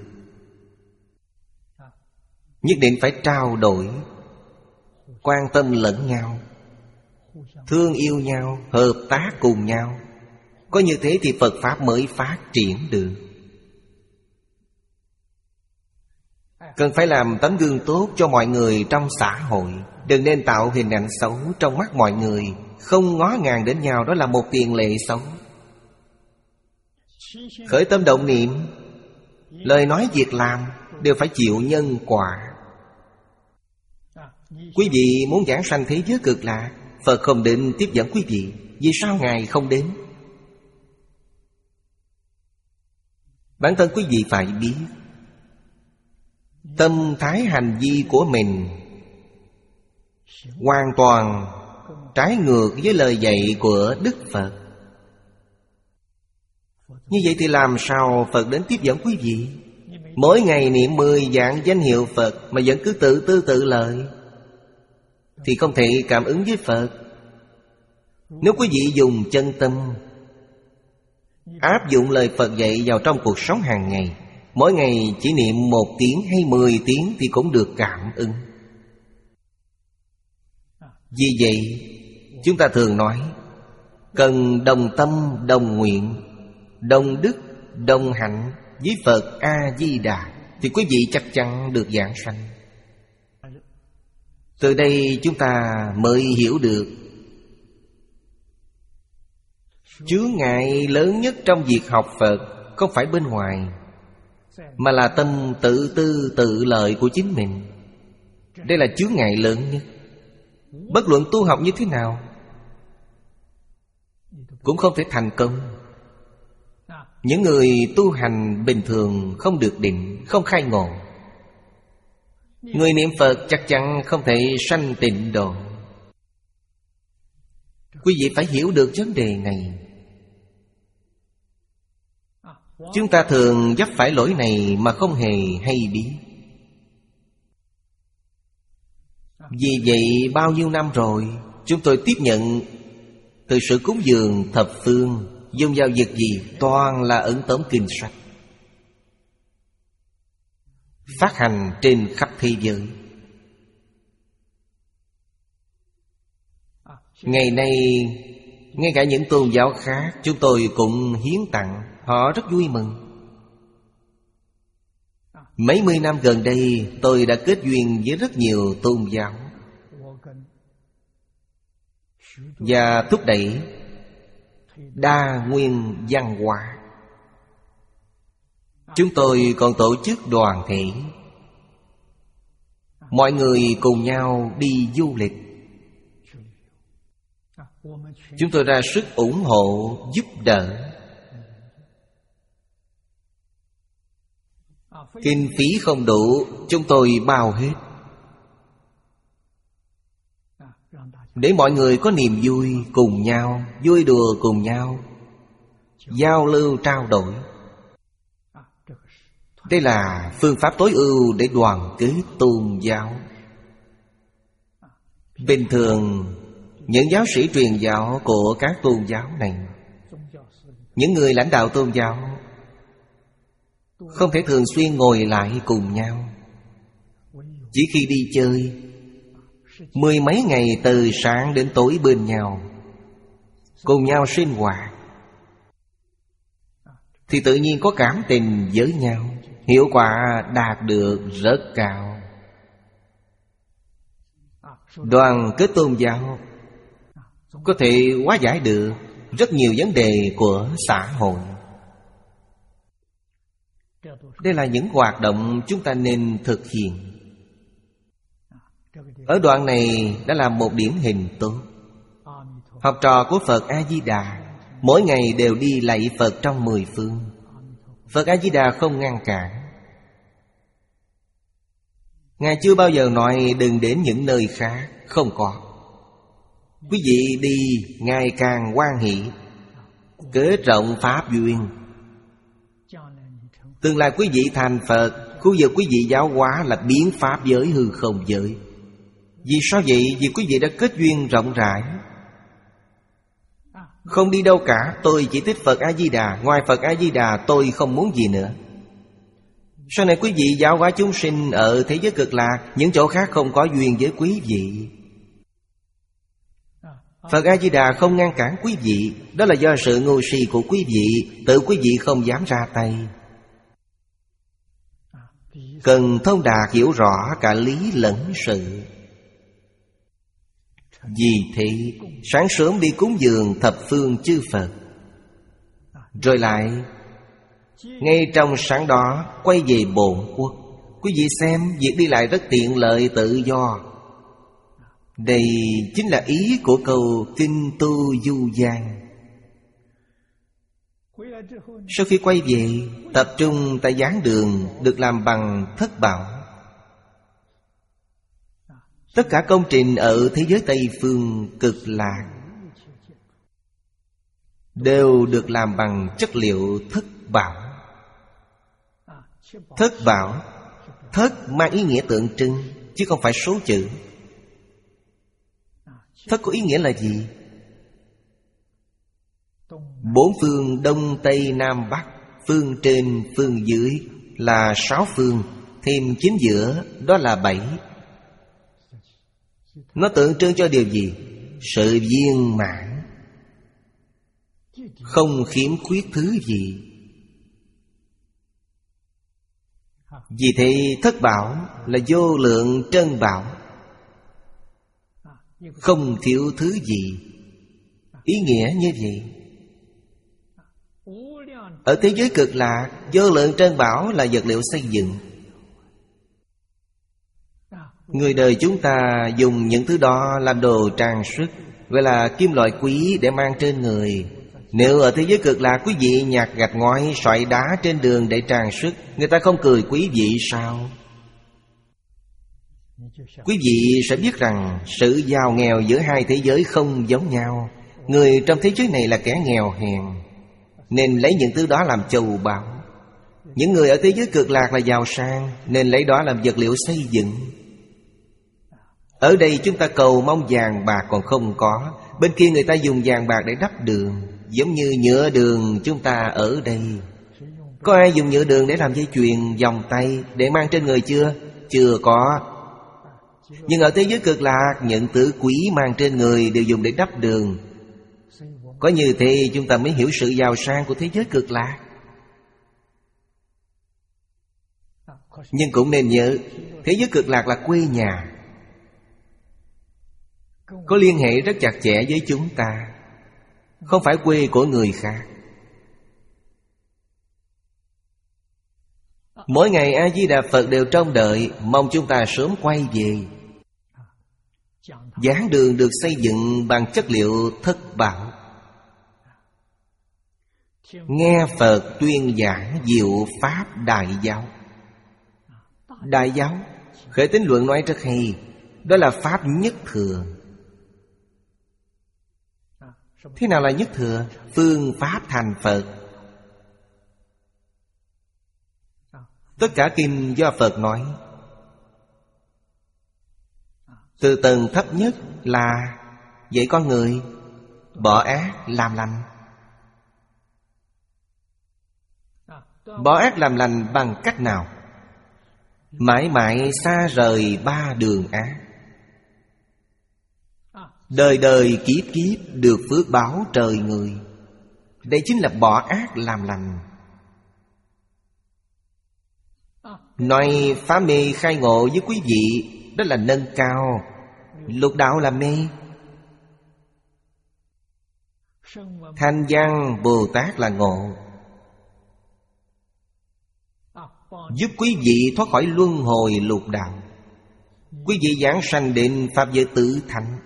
Nhất định phải trao đổi, quan tâm lẫn nhau, thương yêu nhau, hợp tác cùng nhau. Có như thế thì Phật Pháp mới phát triển được. Cần phải làm tấm gương tốt cho mọi người trong xã hội. Đừng nên tạo hình ảnh xấu trong mắt mọi người. Không ngó ngàng đến nhau, đó là một tiền lệ xấu. Khởi tâm động niệm, lời nói việc làm đều phải chịu nhân quả. Quý vị muốn giảng sanh thế giới cực lạc, Phật không định tiếp dẫn quý vị. Vì sao Ngài không đến? Bản thân quý vị phải biết, tâm thái hành vi của mình hoàn toàn trái ngược với lời dạy của Đức Phật. Như vậy thì làm sao Phật đến tiếp dẫn quý vị? Mỗi ngày niệm mười vạn danh hiệu Phật mà vẫn cứ tự tư tự lợi thì không thể cảm ứng với Phật. Nếu quý vị dùng chân tâm áp dụng lời Phật dạy vào trong cuộc sống hàng ngày, mỗi ngày chỉ niệm một tiếng hay mười tiếng thì cũng được cảm ứng. Vì vậy chúng ta thường nói cần đồng tâm đồng nguyện, đồng đức đồng hạnh với Phật A-di-đà thì quý vị chắc chắn được giảng sanh. Từ đây chúng ta mới hiểu được chướng ngại lớn nhất trong việc học Phật không phải bên ngoài, mà là tâm tự tư tự lợi của chính mình. Đây là chướng ngại lớn nhất. Bất luận tu học như thế nào cũng không thể thành công. Những người tu hành bình thường không được định, không khai ngộ. Người niệm Phật chắc chắn không thể sanh tịnh độ. Quý vị phải hiểu được vấn đề này. Chúng ta thường vấp phải lỗi này mà không hề hay biết. Vì vậy bao nhiêu năm rồi chúng tôi tiếp nhận từ sự cúng dường thập phương, dùng vào việc gì toàn là ấn tống kinh sách, phát hành trên khắp thế giới. Ngày nay ngay cả những tôn giáo khác chúng tôi cũng hiến tặng, họ rất vui mừng. Mấy mươi năm gần đây tôi đã kết duyên với rất nhiều tôn giáo và thúc đẩy đa nguyên văn hóa. Chúng tôi còn tổ chức đoàn thể, mọi người cùng nhau đi du lịch. Chúng tôi ra sức ủng hộ, giúp đỡ. Kinh phí không đủ, chúng tôi bao hết, để mọi người có niềm vui cùng nhau, vui đùa cùng nhau, giao lưu trao đổi. Đây là phương pháp tối ưu để đoàn kết tôn giáo. Bình thường những giáo sĩ truyền giáo của các tôn giáo này, những người lãnh đạo tôn giáo không thể thường xuyên ngồi lại cùng nhau. Chỉ khi đi chơi mười mấy ngày từ sáng đến tối bên nhau, cùng nhau sinh hoạt, thì tự nhiên có cảm tình với nhau, hiệu quả đạt được rất cao. Đoàn kết tôn giáo có thể hóa giải được rất nhiều vấn đề của xã hội. Đây là những hoạt động chúng ta nên thực hiện. Ở đoạn này đã là một điển hình tốt. Học trò của Phật A-di-đà mỗi ngày đều đi lạy Phật trong mười phương. Phật A-di-đà không ngăn cản. Ngài chưa bao giờ nói đừng đến những nơi khác. Không có. Quý vị đi ngày càng hoan hỷ, kết rộng pháp duyên. Tương lai quý vị thành Phật, khu vực quý vị giáo hóa là biến pháp giới hư không giới. Vì sao vậy? Vì quý vị đã kết duyên rộng rãi, Không đi đâu cả, tôi chỉ thích Phật A-di-đà. Ngoài Phật A-di-đà tôi không muốn gì nữa. Sau này quý vị giáo hóa chúng sinh ở thế giới cực lạc, những chỗ khác không có duyên với quý vị. Phật A-di-đà không ngăn cản quý vị. Đó là do sự ngu si của quý vị. Tự quý vị không dám ra tay. Cần thông đạt hiểu rõ cả lý lẫn sự. Vì thế sáng sớm đi cúng dường thập phương chư Phật, rồi lại ngay trong sáng đó quay về bổn quốc. Quý vị xem, việc đi lại rất tiện lợi tự do. Đây chính là ý của câu kinh tu du gian. Sau khi quay về, tập trung tại giảng đường được làm bằng thất bảo. Tất cả công trình ở thế giới Tây Phương cực lạc đều được làm bằng chất liệu thất bảo. Thất bảo, thất mang ý nghĩa tượng trưng, chứ không phải số chữ. Thất có ý nghĩa là gì? Bốn phương Đông Tây Nam Bắc, phương trên phương dưới là sáu phương, thêm chính giữa đó là bảy. Nó tượng trưng cho điều gì? Sự viên mãn, không khiếm khuyết thứ gì. Vì thế thất bảo là vô lượng trân bảo, không thiếu thứ gì. Ý nghĩa như vậy. Ở thế giới cực lạc, vô lượng trân bảo là vật liệu xây dựng. Người đời chúng ta dùng những thứ đó làm đồ trang sức, gọi là kim loại quý để mang trên người. Nếu ở thế giới cực lạc quý vị nhặt gạch ngói, xoài đá trên đường để trang sức, người ta không cười quý vị sao? Quý vị sẽ biết rằng sự giàu nghèo giữa hai thế giới không giống nhau. Người trong thế giới này là kẻ nghèo hèn, nên lấy những thứ đó làm châu báu. Những người ở thế giới cực lạc là giàu sang, nên lấy đó làm vật liệu xây dựng. Ở đây chúng ta cầu mong vàng bạc còn không có, bên kia người ta dùng vàng bạc để đắp đường. Giống như nhựa đường chúng ta ở đây. Có ai dùng nhựa đường để làm dây chuyền, vòng tay để mang trên người chưa? Chưa có. Nhưng ở thế giới cực lạc, những thứ quý mang trên người đều dùng để đắp đường. Có như thế chúng ta mới hiểu sự giàu sang của thế giới cực lạc. Nhưng cũng nên nhớ, thế giới cực lạc là quê nhà, có liên hệ rất chặt chẽ với chúng ta, không phải quê của người khác. Mỗi ngày A-di-đà Phật đều trông đợi, mong chúng ta sớm quay về. Giảng đường được xây dựng bằng chất liệu thất bảo. Nghe Phật tuyên giảng diệu pháp đại giáo. Đại giáo, Khởi Tín Luận nói rất hay, đó là pháp nhất thừa. Thế nào là nhất thừa? Phương pháp thành Phật. Tất cả kinh do Phật nói. Từ tầng thấp nhất là dạy con người bỏ ác làm lành. Bỏ ác làm lành bằng cách nào? Mãi mãi xa rời ba đường ác, đời đời kiếp kiếp được phước báo trời người. Đây chính là bỏ ác làm lành. Nói phá mê khai ngộ với quý vị, đó là nâng cao. Lục đạo là mê. Thanh văn Bồ Tát là ngộ, giúp quý vị thoát khỏi luân hồi lục đạo. Quý vị giảng sanh đến pháp giới tự thành,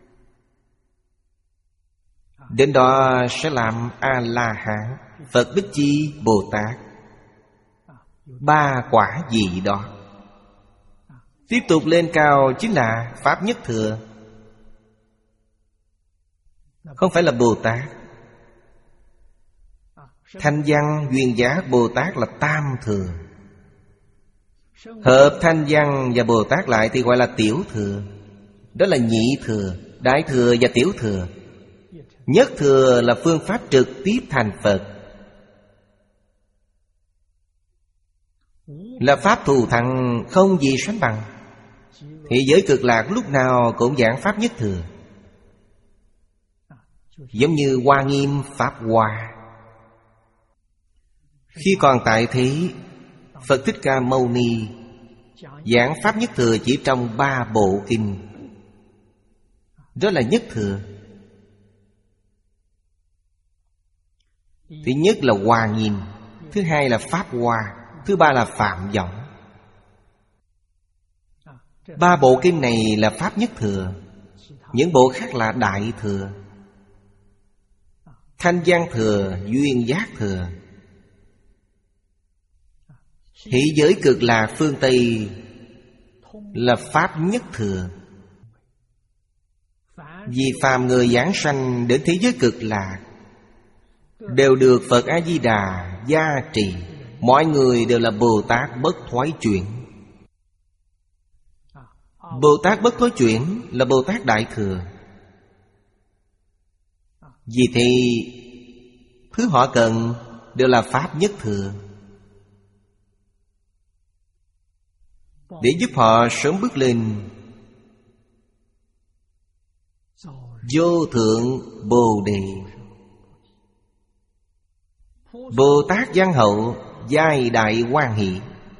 đến đó sẽ làm A-la-hán, Phật Bích Chi Bồ Tát, ba quả gì đó. Tiếp tục lên cao chính là pháp nhất thừa, không phải là Bồ Tát. Thanh văn Duyên Giác Bồ Tát là tam thừa. Hợp thanh văn và Bồ Tát lại thì gọi là tiểu thừa. Đó là nhị thừa, đại thừa và tiểu thừa. Nhất thừa là phương pháp trực tiếp thành Phật, là pháp thù thắng không gì sánh bằng. Thế giới cực lạc lúc nào cũng giảng pháp nhất thừa. Giống như Hoa Nghiêm Pháp Hoa. Khi còn tại thế, Phật Thích Ca Mâu Ni giảng pháp nhất thừa chỉ trong ba bộ kinh. Đó là nhất thừa. Thứ nhất là Hoa Nghiêm, thứ hai là Pháp Hoa, thứ ba là Phạm Võng. Ba bộ kinh này là pháp nhất thừa, những bộ khác là đại thừa, Thanh Văn thừa, Duyên Giác thừa. Thế giới cực lạc phương Tây là pháp nhất thừa. Vì phàm người giảng sanh đến thế giới cực lạc đều được Phật A-di-đà gia trì. Mọi người đều là Bồ Tát bất thoái chuyển. Bồ Tát bất thoái chuyển là Bồ Tát đại thừa. Vì thế thứ họ cần đều là pháp nhất thừa, để giúp họ sớm bước lên vô thượng Bồ Đề. Bồ Tát Văn Hậu giai đại hoan hỷ,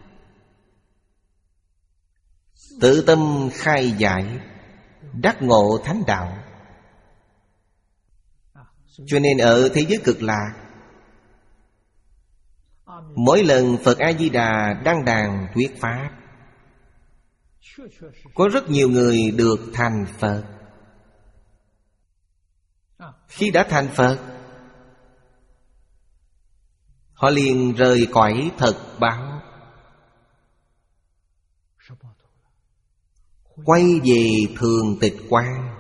tự tâm khai giải, đắc ngộ thánh đạo. Cho nên ở thế giới cực lạc, mỗi lần Phật A-di-đà đăng đàn thuyết pháp, có rất nhiều người được thành Phật. Khi đã thành Phật, họ liền rời cõi thật báo, quay về thường tịch quan.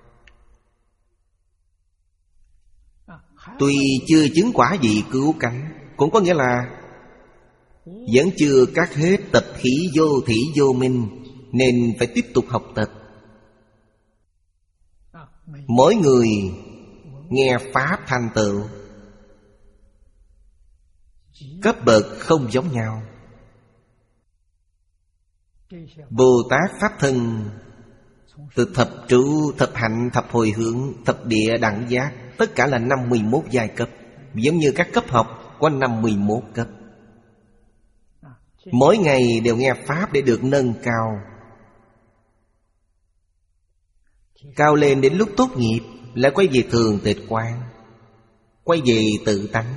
Tuy chưa chứng quả vị cứu cánh, cũng có nghĩa là vẫn chưa cắt hết tập khí vô thỉ vô minh, nên phải tiếp tục học tập. Mỗi người nghe pháp thành tựu, cấp bậc không giống nhau. Bồ Tát Pháp Thân từ thập trụ, thập hạnh, thập hồi hướng, thập địa đẳng giác, tất cả là năm mươi mốt giai cấp. Giống như các cấp học có năm mươi mốt cấp. Mỗi ngày đều nghe pháp để được nâng cao. Cao lên đến lúc tốt nghiệp lại quay về thường tịch quan, quay về tự tánh.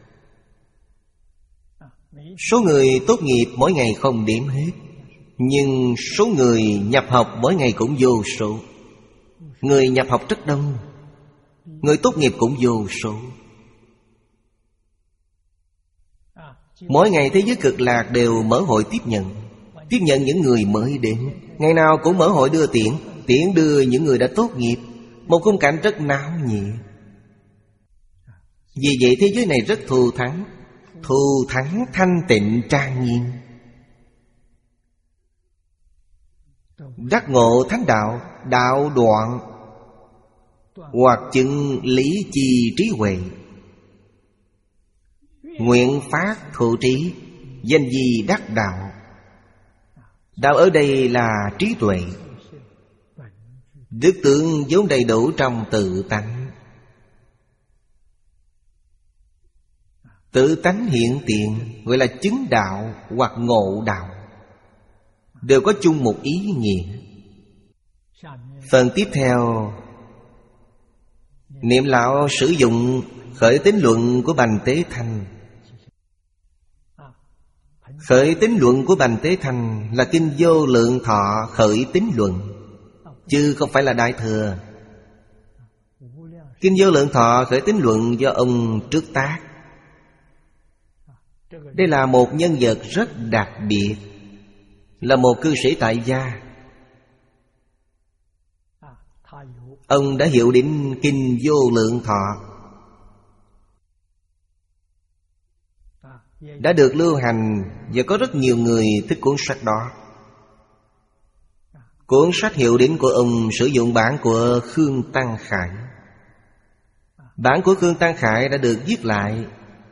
Số người tốt nghiệp mỗi ngày không đếm hết, nhưng số người nhập học mỗi ngày cũng vô số. Người nhập học rất đông, người tốt nghiệp cũng vô số. Mỗi ngày thế giới cực lạc đều mở hội tiếp nhận, tiếp nhận những người mới đến. Ngày nào cũng mở hội đưa tiễn, tiễn đưa những người đã tốt nghiệp. Một khung cảnh rất náo nhiệt. Vì vậy thế giới này rất thù thắng, thù thắng thanh tịnh trang nghiêm. Đắc ngộ thánh đạo, đạo đoạn, hoặc chứng lý chi trí huệ. Nguyện phát thụ trí, danh gì đắc đạo. Đạo ở đây là trí tuệ, đức tướng vốn đầy đủ trong tự tánh. Tự tánh hiện tiền gọi là chứng đạo hoặc ngộ đạo, đều có chung một ý nghĩa. Phần tiếp theo, Niệm Lão sử dụng khởi tín luận của Bành Tế Thanh. Khởi tín luận của Bành Tế Thanh là kinh Vô Lượng Thọ khởi tín luận, chứ không phải là Đại Thừa. Kinh Vô Lượng Thọ khởi tín luận do ông trước tác. Đây là một nhân vật rất đặc biệt, là một cư sĩ tại gia. Ông đã hiểu đến kinh Vô Lượng Thọ, đã được lưu hành, và có rất nhiều người thích cuốn sách đó. Cuốn sách hiệu đính của ông sử dụng bản của Khương Tăng Khải. Bản của Khương Tăng Khải đã được viết lại,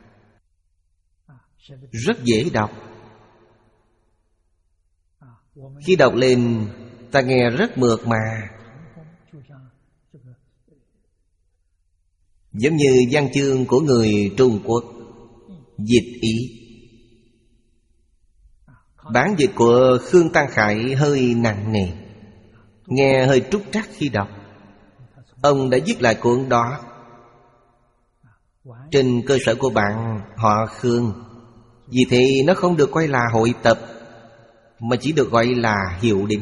rất dễ đọc. Khi đọc lên ta nghe rất mượt mà, giống như văn chương của người Trung Quốc dịch ý. Bản dịch của Khương Tăng Khải hơi nặng nề, nghe hơi trúc trắc khi đọc. Ông đã viết lại cuốn đó trên cơ sở của bạn họ Khương. Vì thế nó không được coi là hội tập, mà chỉ được gọi là hiệu đính.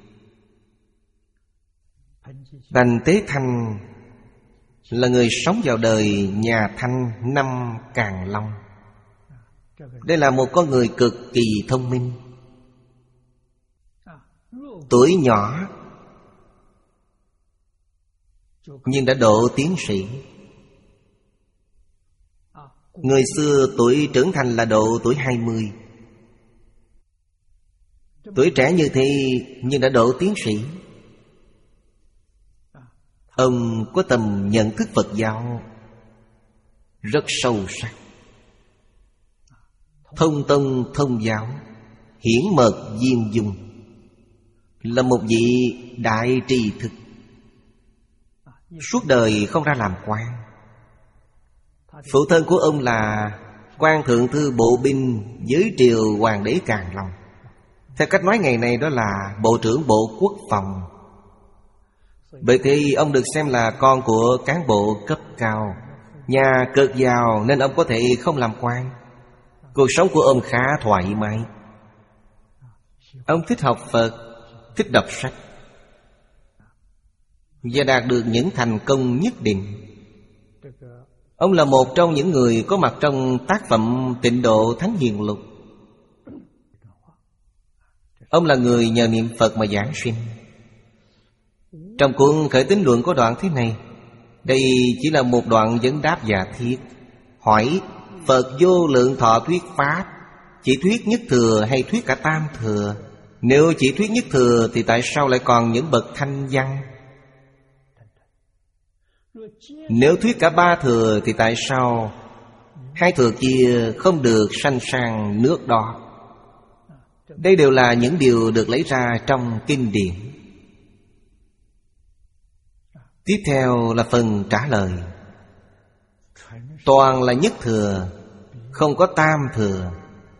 Bành Tế Thanh là người sống vào đời nhà Thanh năm Càn Long. Đây là một con người cực kỳ thông minh. Tuổi nhỏ nhưng đã độ tiến sĩ. Người xưa tuổi trưởng thành là độ tuổi hai mươi. Tuổi trẻ như thế nhưng đã độ tiến sĩ. Ông có tầm nhận thức Phật giáo rất sâu sắc, thông tông thông giáo, hiển mật viên dung, là một vị đại tri thức. Suốt đời không ra làm quan. Phụ thân của ông là quan thượng thư bộ binh dưới triều hoàng đế Càn Long. Theo cách nói ngày nay đó là bộ trưởng bộ quốc phòng. Bởi thế ông được xem là con của cán bộ cấp cao, nhà cực giàu, nên ông có thể không làm quan. Cuộc sống của ông khá thoải mái. Ông thích học Phật, thích đọc sách, và đạt được những thành công nhất định. Ông là một trong những người có mặt trong tác phẩm Tịnh Độ Thánh Hiền Lục. Ông là người nhờ niệm Phật mà giảng sinh. Trong cuốn Khởi Tín Luận có đoạn thế này. Đây chỉ là một đoạn vấn đáp giả thiết. Hỏi: Phật vô lượng thọ thuyết Pháp, chỉ thuyết nhất thừa hay thuyết cả tam thừa? Nếu chỉ thuyết nhất thừa thì tại sao lại còn những bậc thanh văn? Nếu thuyết cả ba thừa thì tại sao hai thừa kia không được sanh sang nước đó? Đây đều là những điều được lấy ra trong kinh điển. Tiếp theo là phần trả lời. Toàn là nhất thừa, không có tam thừa.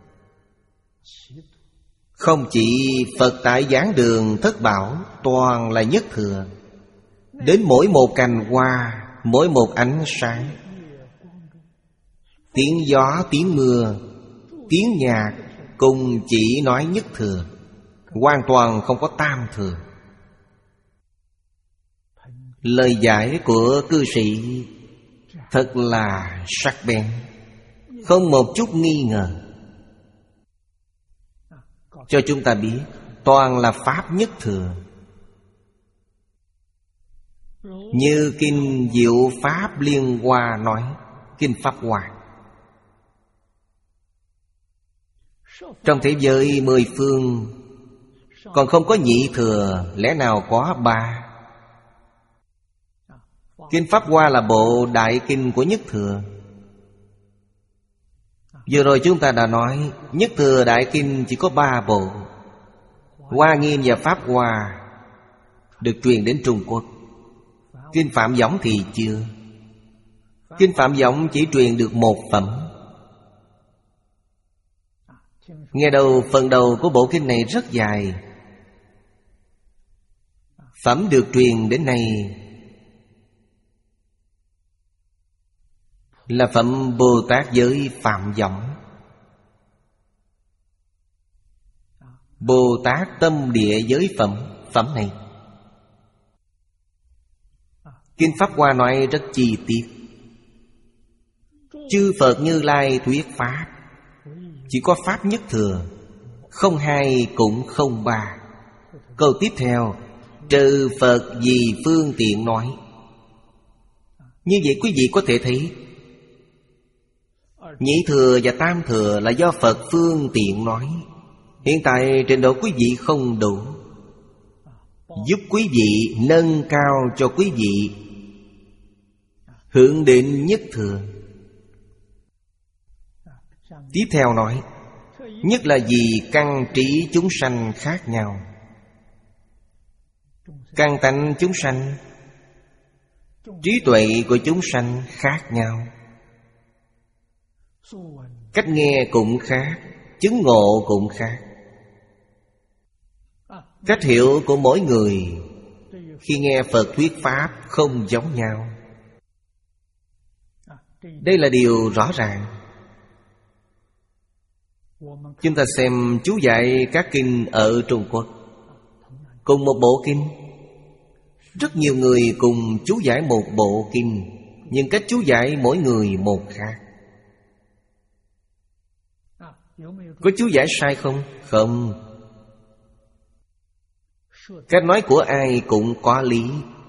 Không chỉ Phật tại giảng đường thất bảo, toàn là nhất thừa. Đến mỗi một cành hoa, mỗi một ánh sáng, tiếng gió, tiếng mưa, tiếng nhạc, cùng chỉ nói nhất thừa, hoàn toàn không có tam thừa. Lời giải của cư sĩ thật là sắc bén, không một chút nghi ngờ, cho chúng ta biết toàn là Pháp nhất thừa. Như Kinh Diệu Pháp Liên Hoa nói, Kinh Pháp Hoa, trong thế giới mười phương còn không có nhị thừa, lẽ nào có ba? Kinh Pháp Hoa là bộ đại kinh của nhất thừa. Vừa rồi chúng ta đã nói nhất thừa đại kinh chỉ có ba bộ. Hoa Nghiêm và Pháp Hoa được truyền đến Trung Quốc. Kinh Phạm Võng thì chưa. Kinh Phạm Võng chỉ truyền được một phẩm. Nghe đầu phần đầu của bộ kinh này rất dài. Phẩm được truyền đến nay là phẩm Bồ Tát giới Phạm Võng. Bồ Tát tâm địa giới phẩm, phẩm này. Kinh Pháp Hoa nói rất chi tiết. Chư Phật Như Lai thuyết Pháp, chỉ có Pháp nhất thừa, không hai cũng không ba. Câu tiếp theo: trừ Phật vì phương tiện nói. Như vậy quý vị có thể thấy nhị thừa và tam thừa là do Phật phương tiện nói. Hiện tại trình độ quý vị không đủ, giúp quý vị nâng cao cho quý vị hướng đến nhất thừa. Tiếp theo nói, nhất là vì căn trí chúng sanh khác nhau. Căn tánh chúng sanh, trí tuệ của chúng sanh khác nhau. Cách nghe cũng khác, chứng ngộ cũng khác. Cách hiểu của mỗi người khi nghe Phật thuyết Pháp không giống nhau. Đây là điều rõ ràng. Chúng ta xem chú giải các kinh ở Trung Quốc. Cùng một bộ kinh, rất nhiều người cùng chú giải một bộ kinh, nhưng cách chú giải mỗi người một khác. Có chú giải sai không? Không. Cách nói của ai cũng có lý.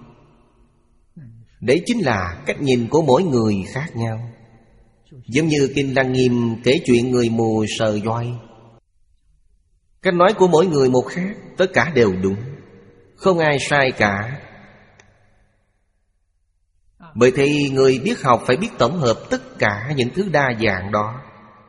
Đấy chính là cách nhìn của mỗi người khác nhau. Giống như Kinh Lăng Nghiêm kể chuyện người mù sờ voi. Cách nói của mỗi người một khác, tất cả đều đúng, không ai sai cả. Bởi thì người biết học phải biết tổng hợp tất cả những thứ đa dạng đó,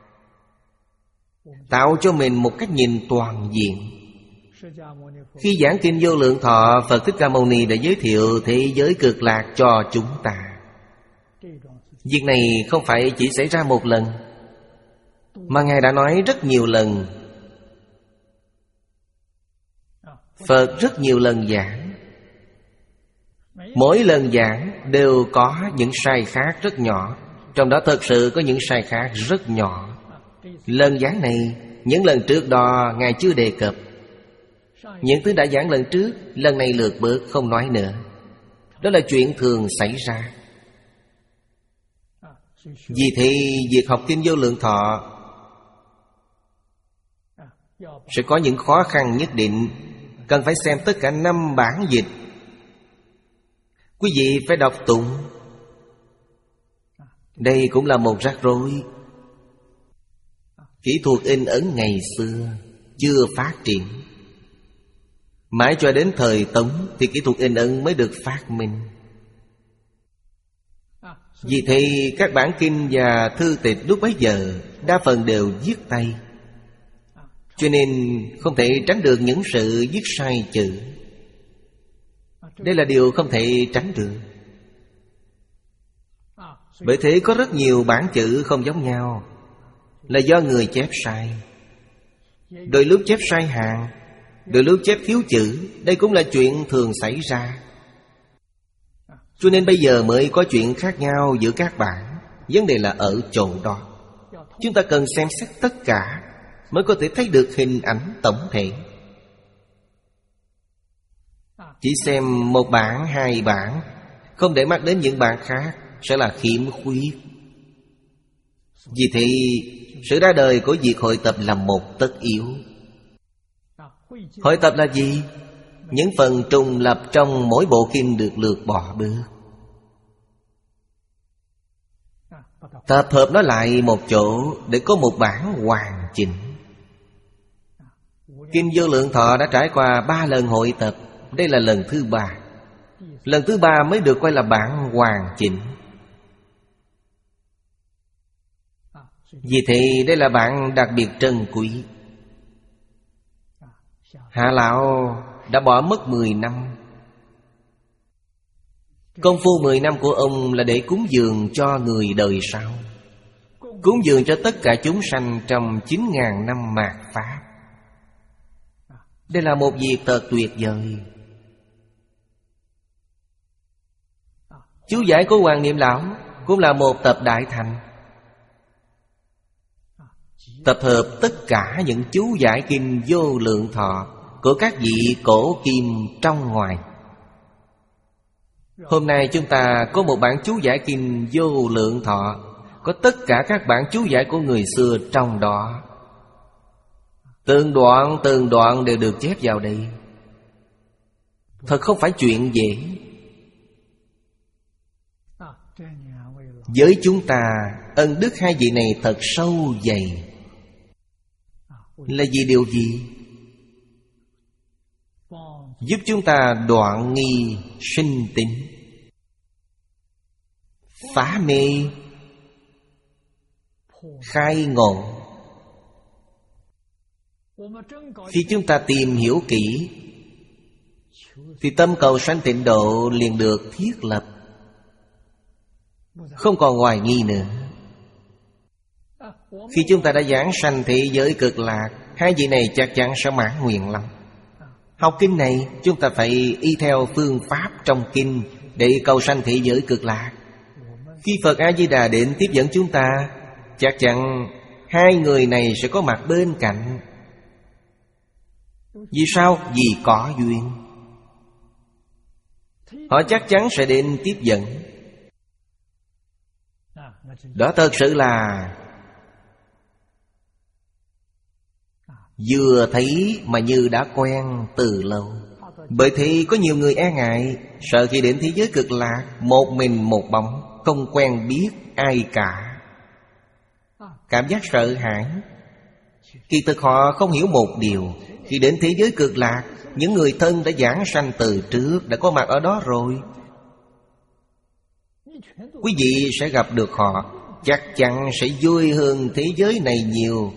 tạo cho mình một cách nhìn toàn diện. Khi giảng kinh Vô Lượng Thọ, Phật Thích Ca Mâu Ni đã giới thiệu thế giới cực lạc cho chúng ta. Việc này không phải chỉ xảy ra một lần, mà Ngài đã nói rất nhiều lần. Phật rất nhiều lần giảng, mỗi lần giảng đều có những sai khác rất nhỏ. Trong đó thật sự có những sai khác rất nhỏ. Lần giảng này, những lần trước đó Ngài chưa đề cập. Những thứ đã giảng lần trước, lần này lược bớt không nói nữa. Đó là chuyện thường xảy ra. Vì thế việc học kinh Vô Lượng Thọ sẽ có những khó khăn nhất định. Cần phải xem tất cả năm bản dịch. Quý vị phải đọc tụng. Đây cũng là một rắc rối. Kỹ thuật in ấn ngày xưa chưa phát triển, mãi cho đến thời Tống thì kỹ thuật in ấn mới được phát minh. Vì thế các bản kinh và thư tịch lúc bấy giờ đa phần đều viết tay, cho nên không thể tránh được những sự viết sai chữ. Đây là điều không thể tránh được. Bởi thế có rất nhiều bản chữ không giống nhau, là do người chép sai. Đôi lúc chép sai hàng, đôi lúc chép thiếu chữ. Đây cũng là chuyện thường xảy ra. Cho nên bây giờ mới có chuyện khác nhau giữa các bản. Vấn đề là ở chỗ đó. Chúng ta cần xem xét tất cả mới có thể thấy được hình ảnh tổng thể. Chỉ xem một bản, hai bản, không để mắt đến những bản khác sẽ là khiếm khuyết. Vì thế sự ra đời của việc hội tập là một tất yếu. Hội tập là gì? Những phần trùng lập trong mỗi bộ kinh được lược bỏ bớt, tập hợp nó lại một chỗ để có một bản hoàn chỉnh. Kinh Vô Lượng Thọ đã trải qua ba lần hội tập. Đây là lần thứ ba. Lần thứ ba mới được coi là bản hoàn chỉnh. Vì thế đây là bản đặc biệt trân quý. Hạ Lão đã bỏ mất mười năm. Công phu mười năm của ông là để cúng dường cho người đời sau, cúng dường cho tất cả chúng sanh trong chín ngàn năm mạt Pháp. Đây là một việc thật tuyệt vời. Chú giải của Hoàng Niệm Lão cũng là một tập đại thành, tập hợp tất cả những chú giải kinh Vô Lượng Thọ của các vị cổ kim trong ngoài. Hôm nay chúng ta có một bản chú giải kinh Vô Lượng Thọ, có tất cả các bản chú giải của người xưa trong đó. Từng đoạn từng đoạn đều được chép vào đây. Thật không phải chuyện dễ. Với chúng ta, ân đức hai vị này thật sâu dày. Là vì điều gì? Giúp chúng ta đoạn nghi sinh tín. phá mê khai ngộ. Khi chúng ta tìm hiểu kỹ thì tâm cầu sanh tịnh độ liền được thiết lập, không còn hoài nghi nữa. Khi chúng ta đã giảng sanh thế giới cực lạc, hai vị này chắc chắn sẽ mãn nguyện lắm. Học kinh này chúng ta phải y theo phương pháp trong kinh để cầu sanh thế giới cực lạc. Khi Phật A-di-đà đến tiếp dẫn chúng ta, chắc chắn hai người này sẽ có mặt bên cạnh. Vì sao? Vì có duyên. Họ chắc chắn sẽ đến tiếp dẫn. Đó thật sự là vừa thấy mà như đã quen từ lâu. Bởi thì có nhiều người e ngại, sợ khi đến thế giới cực lạc một mình một bóng, không quen biết ai cả, cảm giác sợ hãi. Kỳ thực họ không hiểu một điều, khi đến thế giới cực lạc, những người thân đã giảng sanh từ trước đã có mặt ở đó rồi. Quý vị sẽ gặp được họ, chắc chắn sẽ vui hơn thế giới này nhiều.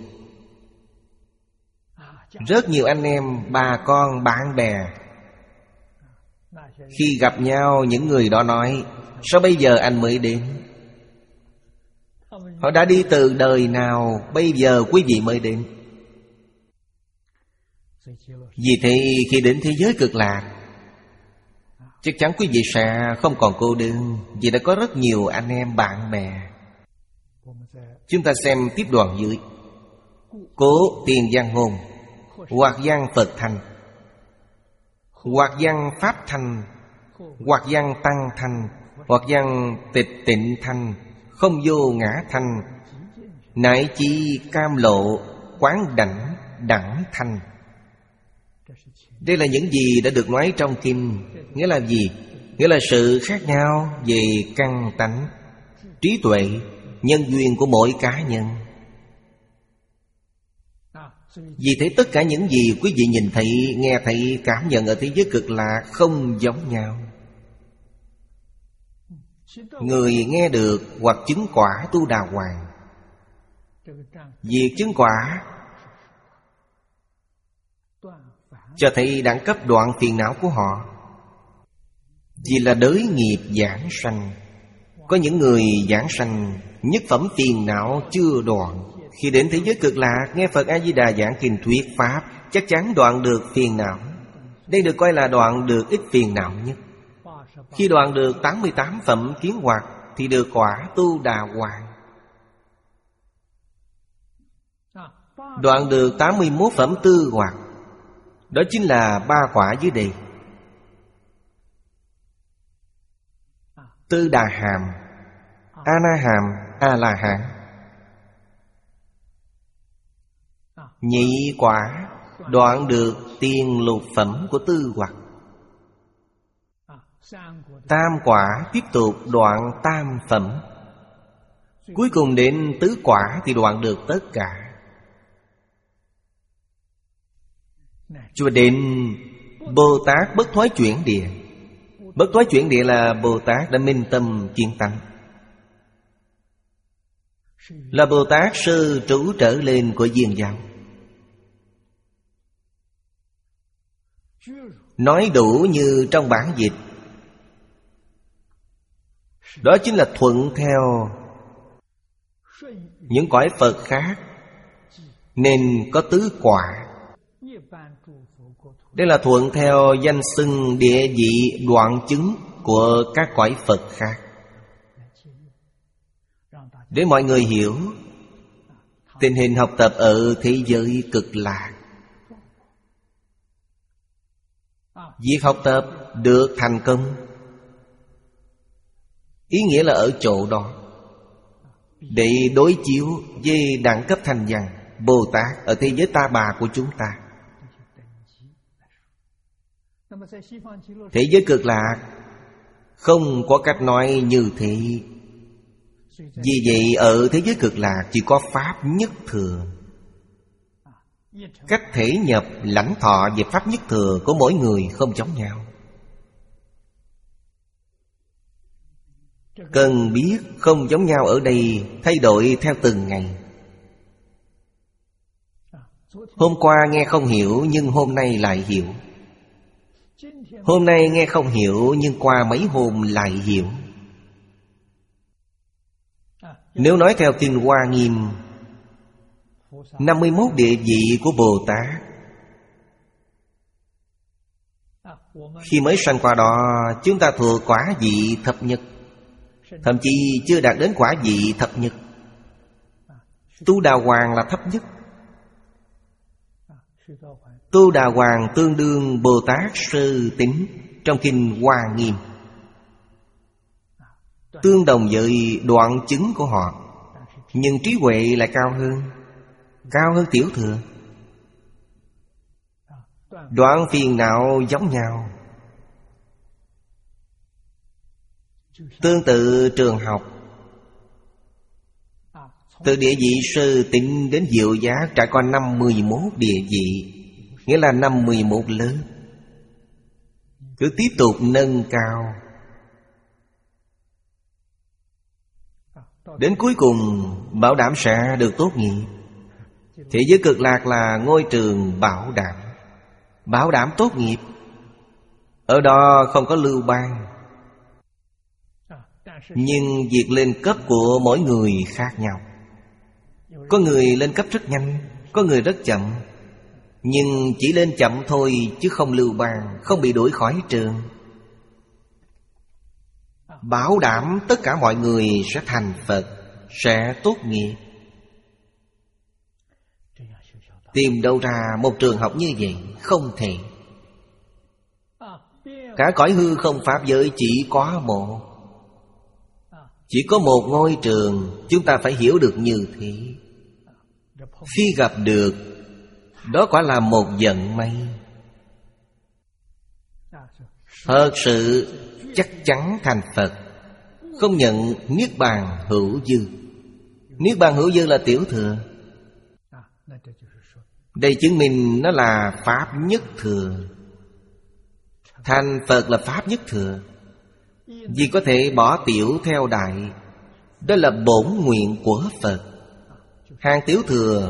Rất nhiều anh em, bà con, bạn bè, khi gặp nhau, những người đó nói: sao bây giờ anh mới đến? Họ đã đi từ đời nào, bây giờ quý vị mới đến? Vì thế khi đến thế giới cực lạc, chắc chắn quý vị sẽ không còn cô đơn, vì đã có rất nhiều anh em bạn bè. Chúng ta xem tiếp đoạn dưới. Cố tiền văn ngôn, hoặc văn Phật thành, hoặc văn Pháp thành, hoặc văn Tăng thành, hoặc văn Tịch Tịnh thành, không vô ngã thành, nại chi cam lộ quán đảnh đẳng thành. Đây là những gì đã được nói trong kinh. Nghĩa là gì? Nghĩa là sự khác nhau về căn tánh, trí tuệ, nhân duyên của mỗi cá nhân. Vì thế tất cả những gì quý vị nhìn thấy, nghe thấy, cảm nhận ở thế giới cực lạc không giống nhau. Người nghe được hoặc chứng quả Tu Đà Hoàng, việc chứng quả cho thấy đẳng cấp đoạn phiền não của họ, vì là đới nghiệp giảng sanh. Có những người giảng sanh nhất phẩm phiền não chưa đoạn, khi đến thế giới cực lạc nghe Phật A-di-đà giảng kinh thuyết pháp, chắc chắn đoạn được phiền não. Đây được coi là đoạn được ít phiền não nhất. Khi đoạn được tám mươi tám phẩm kiến hoạt thì được quả Tu Đà Hoàng. Đoạn được tám mươi mốt phẩm tư hoạt, đó chính là ba quả dưới đây: Tư Đà Hàm, A Na Hàm, A La Hán. Nhị quả đoạn được tiền lục phẩm của tư hoạt. Tam quả tiếp tục đoạn tam phẩm. Cuối cùng đến tứ quả thì đoạn được tất cả. Cho đến Bồ Tát bất thoái chuyển địa. Bất thoái chuyển địa là Bồ Tát đã minh tâm kiến tánh, là Bồ Tát sư trú trở lên của Diên giáo. Nói đủ như trong bản dịch, đó chính là thuận theo những cõi Phật khác nên có tứ quả. Đây là thuận theo danh xưng địa vị đoạn chứng của các cõi Phật khác, để mọi người hiểu tình hình học tập ở thế giới cực lạc. Việc học tập được thành công, ý nghĩa là ở chỗ đó, để đối chiếu với đẳng cấp thành văn Bồ Tát ở thế giới Ta Bà của chúng ta. Thế giới cực lạc không có cách nói như thế. Vì vậy ở thế giới cực lạc chỉ có Pháp nhất thừa. Cách thể nhập lãnh thọ về Pháp nhất thừa của mỗi người không giống nhau. Cần biết không giống nhau ở đây thay đổi theo từng ngày. Hôm qua nghe không hiểu nhưng hôm nay lại hiểu. Hôm nay nghe không hiểu nhưng qua mấy hôm lại hiểu. Nếu nói theo Kinh Hoa Nghiêm, năm mươi mốt địa vị của Bồ Tát, khi mới sanh qua đó, chúng ta thuộc quả vị thập nhật, thậm chí chưa đạt đến quả vị thập nhật. Tu Đà Hoàng là thấp nhất. Tu Đà Hoàng tương đương Bồ Tát Sơ Tính trong Kinh Hoa Nghiêm, tương đồng với đoạn chứng của họ, nhưng trí huệ lại cao hơn, cao hơn Tiểu Thừa. Đoạn phiền não giống nhau. Tương tự trường học, từ địa vị sơ tính đến diệu giác trải qua năm mươi mốt địa vị, nghĩa là năm mươi mốt lớp, cứ tiếp tục nâng cao. Đến cuối cùng bảo đảm sẽ được tốt nghiệp. Thế giới Cực Lạc là ngôi trường bảo đảm, bảo đảm tốt nghiệp. Ở đó không có lưu ban, nhưng việc lên cấp của mỗi người khác nhau. Có người lên cấp rất nhanh, có người rất chậm. Nhưng chỉ lên chậm thôi chứ không lưu ban, không bị đuổi khỏi trường. Bảo đảm tất cả mọi người sẽ thành Phật, sẽ tốt nghiệp. Tìm đâu ra một trường học như vậy? Không thể. Cả cõi hư không pháp giới chỉ có một, chỉ có một ngôi trường. Chúng ta phải hiểu được như thế. Khi gặp được, đó quả là một vận may. Thật sự chắc chắn thành Phật, không nhận Niết Bàn hữu dư. Niết Bàn hữu dư là Tiểu Thừa. Đây chứng minh nó là Pháp Nhất Thừa. Thành Phật là Pháp Nhất Thừa. Vì có thể bỏ tiểu theo đại, đó là bổn nguyện của Phật. Hàng Tiểu Thừa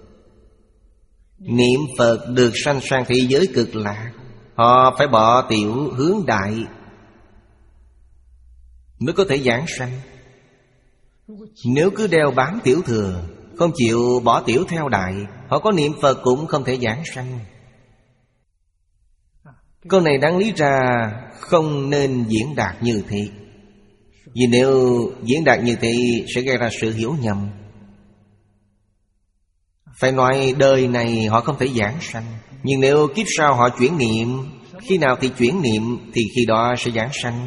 niệm Phật được sanh sang thế giới Cực Lạc, họ phải bỏ tiểu hướng đại mới có thể giảng sanh. Nếu cứ đeo bám Tiểu Thừa, không chịu bỏ tiểu theo đại, họ có niệm Phật cũng không thể giảng sanh. Câu này đáng lý ra không nên diễn đạt như thế. Vì nếu diễn đạt như thế sẽ gây ra sự hiểu nhầm. Phải nói đời này họ không thể giảng sanh, nhưng nếu kiếp sau họ chuyển niệm, khi nào thì chuyển niệm thì khi đó sẽ giảng sanh.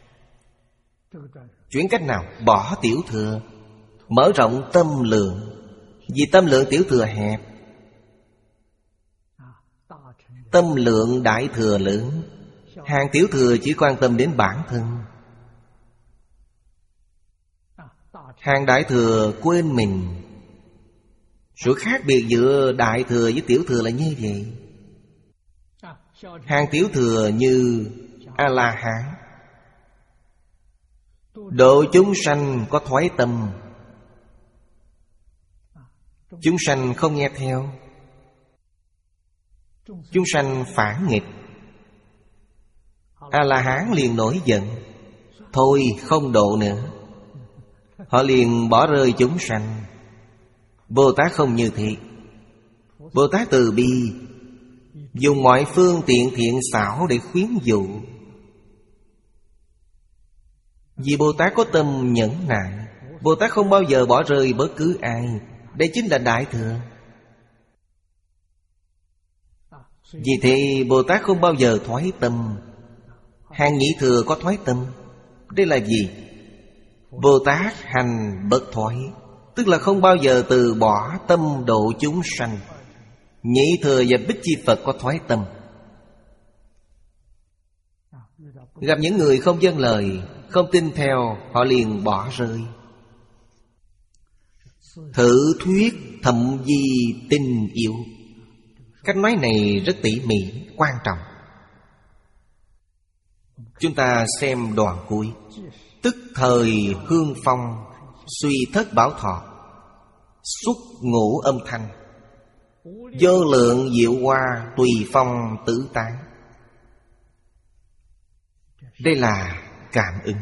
Chuyển cách nào? Bỏ Tiểu Thừa, mở rộng tâm lượng. Vì tâm lượng Tiểu Thừa hẹp, tâm lượng Đại Thừa lớn. Hàng Tiểu Thừa chỉ quan tâm đến bản thân, hàng Đại Thừa quên mình. Sự khác biệt giữa Đại Thừa với Tiểu Thừa là như vậy. Hàng Tiểu Thừa như A-la-hán, độ chúng sanh có thoái tâm, chúng sanh không nghe theo, chúng sanh phản nghịch. A-la-hán liền nổi giận, thôi không độ nữa. Họ liền bỏ rơi chúng sanh. Bồ Tát không như thế. Bồ Tát từ bi, dùng mọi phương tiện thiện xảo để khuyến dụ. Vì Bồ Tát có tâm nhẫn nại, Bồ Tát không bao giờ bỏ rơi bất cứ ai. Đây chính là Đại Thừa. Vì thế Bồ Tát không bao giờ thoái tâm. Hàng Nhị Thừa có thoái tâm. Đây là gì? Bồ Tát hành bất thoái, tức là không bao giờ từ bỏ tâm độ chúng sanh. Nhị Thừa và Bích Chi Phật có thoái tâm. Gặp những người không vâng lời, không tin theo, họ liền bỏ rơi. Thử thuyết thậm di tinh yếu. Cách nói này rất tỉ mỉ, quan trọng. Chúng ta xem đoạn cuối. tức thời hương phong, suy thất bảo thọ, xuất ngũ âm thanh, vô lượng diệu hoa, tùy phong tử tán. Đây là cảm ứng.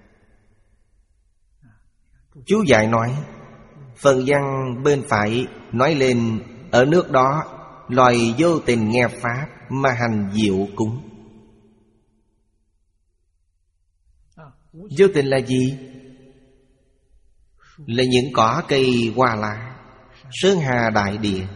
Chú giải nói, phần văn bên phải nói lên ở nước đó loài vô tình nghe pháp mà hành diệu cúng. Vô tình là gì? Là những cỏ cây hoa lá, sơn hà đại địa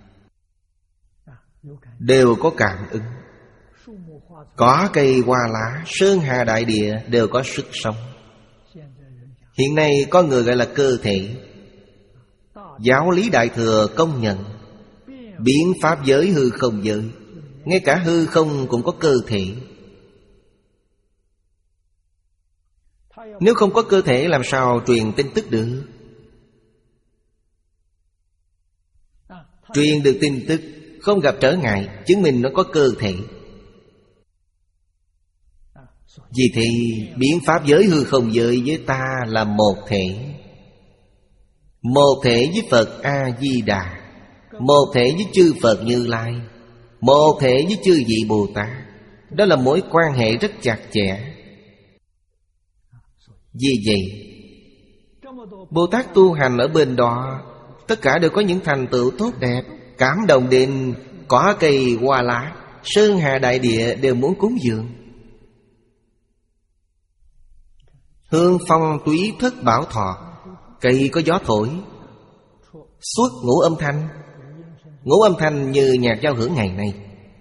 đều có cảm ứng. Cỏ cây hoa lá, sơn hà đại địa đều có sức sống. Hiện nay có người gọi là cơ thể. Giáo lý Đại Thừa công nhận biến pháp giới hư không giới, ngay cả hư không cũng có cơ thể. Nếu không có cơ thể làm sao truyền tin tức được? Truyền được tin tức không gặp trở ngại, chứng minh nó có cơ thể. Vì thì biến pháp giới hư không giới với ta là một thể. Một thể với Phật A-di-đà, một thể với chư Phật Như Lai, một thể với chư vị Bồ Tát. Đó là mối quan hệ rất chặt chẽ. Vì vậy Bồ Tát tu hành ở bên đó, tất cả đều có những thành tựu tốt đẹp, cảm động đến cỏ cây hoa lá, sơn hà đại địa đều muốn cúng dường. Hương phong túy thất bảo thọ, cây có gió thổi, xuất ngũ âm thanh. Ngũ âm thanh như nhạc giao hưởng ngày nay.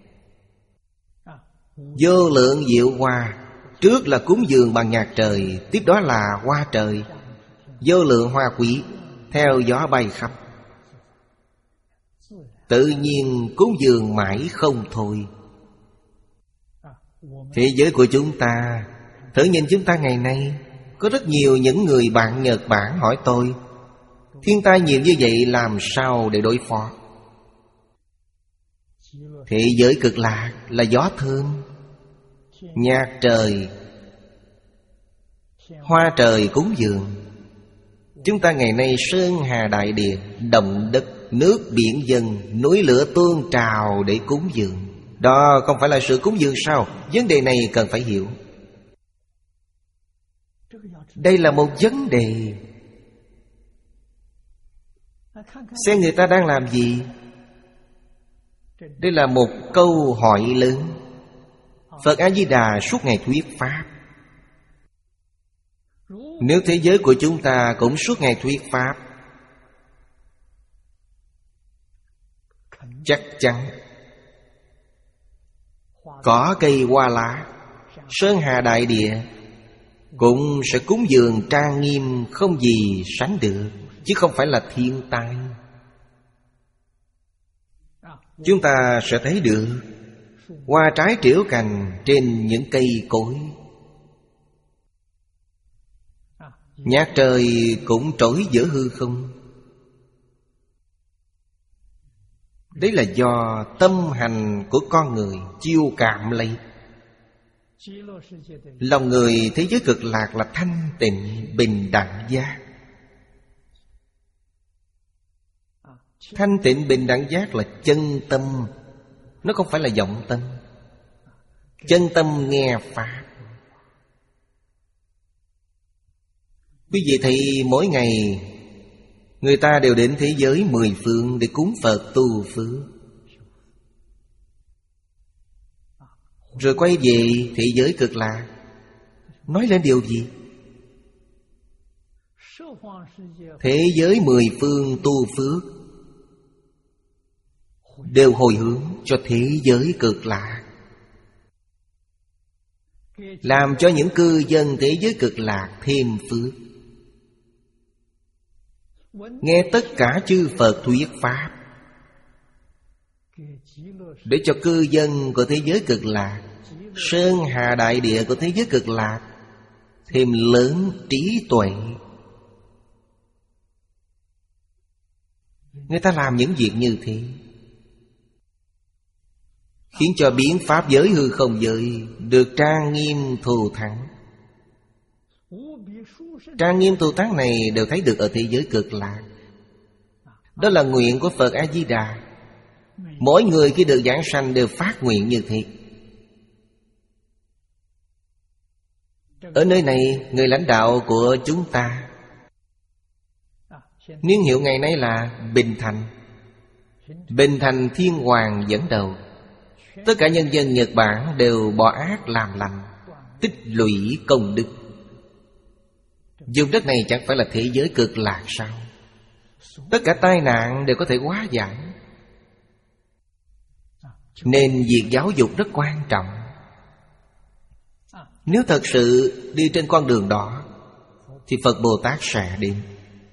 Vô lượng diệu hoa, trước là cúng dường bằng nhạc trời, tiếp đó là hoa trời. Vô lượng hoa quý theo gió bay khắp, tự nhiên cúng dường mãi không thôi. Thế giới của chúng ta, thử nhìn chúng ta ngày nay, có rất nhiều những người bạn Nhật Bản hỏi tôi, thiên tai nhiều như vậy làm sao để đối phó? Thế giới cực lạc là gió thơm, nhạc trời, hoa trời cúng dường. Chúng ta ngày nay sơn hà đại địa, động đất, nước biển dâng, núi lửa tuôn trào để cúng dường. Đó không phải là sự cúng dường sao? Vấn đề này cần phải hiểu. Đây là một vấn đề. Xem người ta đang làm gì. Đây là một câu hỏi lớn. Phật A-di-đà suốt ngày thuyết pháp. Nếu thế giới của chúng ta cũng suốt ngày thuyết pháp, chắc chắn cỏ cây hoa lá, sơn hà đại địa cũng sẽ cúng dường trang nghiêm không gì sánh được, chứ không phải là thiên tai. Chúng ta sẽ thấy được hoa trái triểu cành trên những cây cối. Nhạc trời cũng trỗi giữa hư không. Đấy là do tâm hành của con người chiêu cảm lấy. Lòng người thế giới cực lạc là thanh tịnh bình đẳng giác. Thanh tịnh bình đẳng giác là chân tâm, nó không phải là vọng tâm. Chân tâm nghe pháp. Quý vị thấy mỗi ngày người ta đều đến thế giới mười phương để cúng Phật tu phước, rồi quay về thế giới cực lạc, nói lên điều gì? Thế giới mười phương tu phước đều hồi hướng cho thế giới cực lạc, làm cho những cư dân thế giới cực lạc thêm phước. Nghe tất cả chư Phật thuyết pháp, để cho cư dân của thế giới cực lạc, sơn hà đại địa của thế giới cực lạc thêm lớn trí tuệ. Người ta làm những việc như thế, khiến cho biến pháp giới hư không giới được trang nghiêm thù thắng. Trang nghiêm tu tác này đều thấy được ở thế giới Cực Lạc. Đó là nguyện của Phật A-di-đà. Mỗi người khi được giảng sanh đều phát nguyện như thế. Ở nơi này, người lãnh đạo của chúng ta, niên hiệu ngày nay là Bình Thành. Bình Thành Thiên Hoàng dẫn đầu. Tất cả nhân dân Nhật Bản đều bỏ ác làm lành, tích lũy công đức. Vùng đất này chẳng phải là thế giới Cực Lạc sao? Tất cả tai nạn đều có thể hóa giải. Nên việc giáo dục rất quan trọng. Nếu thật sự đi trên con đường đó thì Phật Bồ Tát sẽ đến.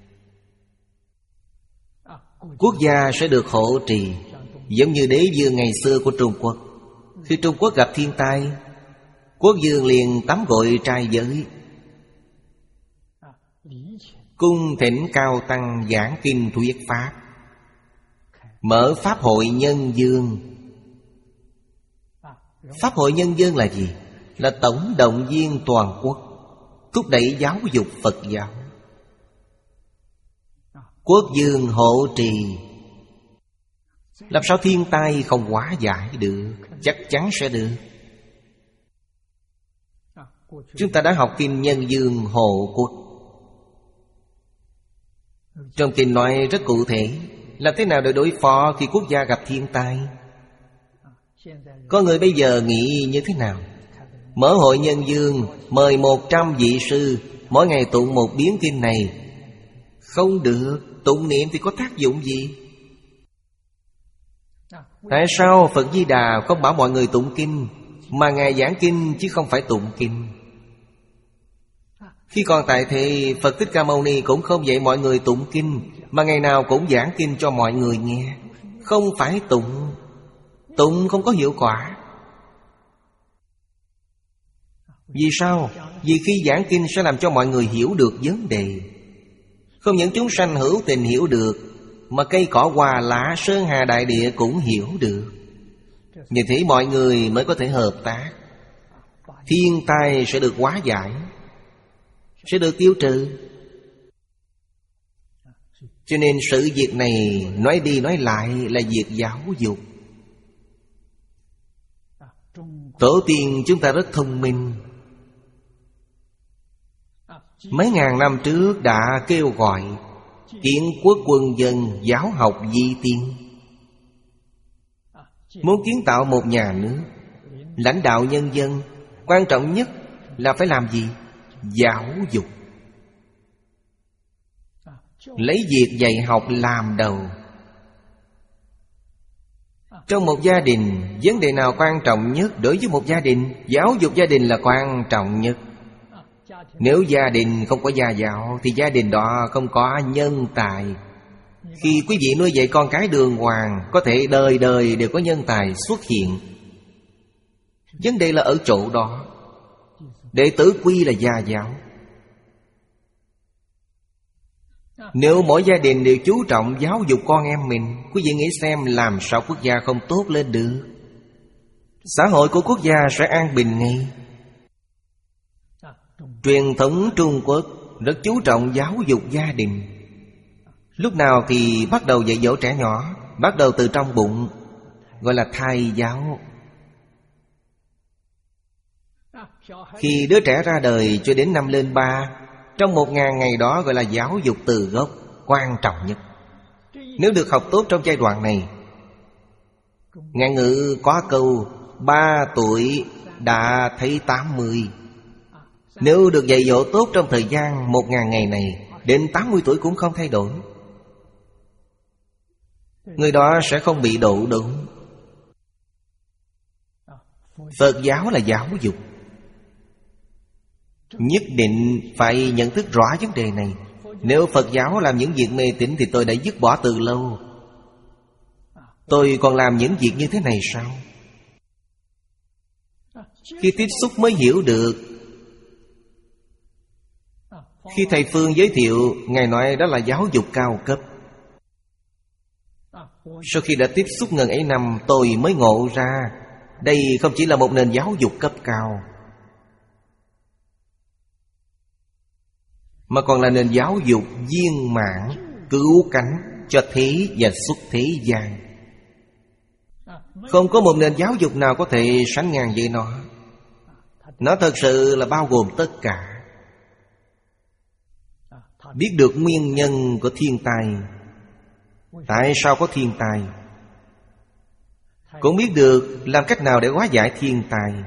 Quốc gia sẽ được hộ trì, giống như đế vương ngày xưa của Trung Quốc. Khi Trung Quốc gặp thiên tai, quốc vương liền tắm gội trai giới, cung thỉnh cao tăng giảng kinh thuyết pháp, mở pháp hội nhân dương. Pháp hội nhân dân là gì? Là tổng động viên toàn quốc, thúc đẩy giáo dục Phật giáo. Quốc vương hộ trì, làm sao thiên tai không hóa giải được? Chắc chắn sẽ được. Chúng ta đã học kinh Nhân Dương Hộ Quốc. Trong kinh nói rất cụ thể làm thế nào để đối phó khi quốc gia gặp thiên tai. Có người bây giờ nghĩ như thế nào? Mở hội nhân dương, mời một trăm vị sư, mỗi ngày tụng một biến kinh này. Không được, tụng niệm thì có tác dụng gì? Tại sao Phật Di Đà không bảo mọi người tụng kinh, mà Ngài giảng kinh chứ không phải tụng kinh? Khi còn tại thế, Phật Thích Ca Mâu Ni cũng không dạy mọi người tụng kinh, mà ngày nào cũng giảng kinh cho mọi người nghe. Không phải tụng. Tụng không có hiệu quả. Vì sao? Vì khi giảng kinh sẽ làm cho mọi người hiểu được vấn đề. Không những chúng sanh hữu tình hiểu được, mà cây cỏ hoa lá sơn hà đại địa cũng hiểu được. Như thế mọi người mới có thể hợp tác. Thiên tai sẽ được hóa giải, sẽ được tiêu trừ. Cho nên sự việc này nói đi nói lại là việc giáo dục. Tổ tiên chúng ta rất thông minh. Mấy ngàn năm trước đã kêu gọi kiến quốc quân dân, giáo học di tiên. Muốn kiến tạo một nhà nước, lãnh đạo nhân dân, quan trọng nhất là phải làm gì? Giáo dục. Lấy việc dạy học làm đầu. Trong một gia đình, vấn đề nào quan trọng nhất đối với một gia đình? Giáo dục gia đình là quan trọng nhất. Nếu gia đình không có gia giáo thì gia đình đó không có nhân tài. Khi quý vị nuôi dạy con cái đường hoàng, có thể đời đời đều có nhân tài xuất hiện. Vấn đề là ở chỗ đó. Đệ tử quy là gia giáo. Nếu mỗi gia đình đều chú trọng giáo dục con em mình, quý vị nghĩ xem làm sao quốc gia không tốt lên được. Xã hội của quốc gia sẽ an bình ngay. Truyền thống Trung Quốc rất chú trọng giáo dục gia đình. Lúc nào thì bắt đầu dạy dỗ trẻ nhỏ, bắt đầu từ trong bụng, gọi là thai giáo. Khi đứa trẻ ra đời cho đến năm lên ba, trong một ngàn ngày đó gọi là giáo dục từ gốc, quan trọng nhất. Nếu được học tốt trong giai đoạn này, Ngạn ngữ có câu ba tuổi đã thấy tám mươi. Nếu được dạy dỗ tốt trong thời gian một ngàn ngày này, đến tám mươi tuổi cũng không thay đổi, người đó sẽ không bị độ đúng. Phật giáo là giáo dục. Nhất định phải nhận thức rõ vấn đề này. Nếu Phật giáo làm những việc mê tín thì tôi đã dứt bỏ từ lâu. Tôi còn làm những việc như thế này sao? Khi tiếp xúc mới hiểu được. Khi thầy Phương giới thiệu, Ngài nói đó là giáo dục cao cấp. Sau khi đã tiếp xúc ngần ấy năm, tôi mới ngộ ra đây không chỉ là một nền giáo dục cấp cao. mà còn là nền giáo dục viên mãn, cứu cánh cho thế và xuất thế gian. Không có một nền giáo dục nào có thể sánh ngang với nó. Nó thật sự là bao gồm tất cả. Biết được nguyên nhân của thiên tai, tại sao có thiên tai, cũng biết được làm cách nào để hóa giải thiên tai,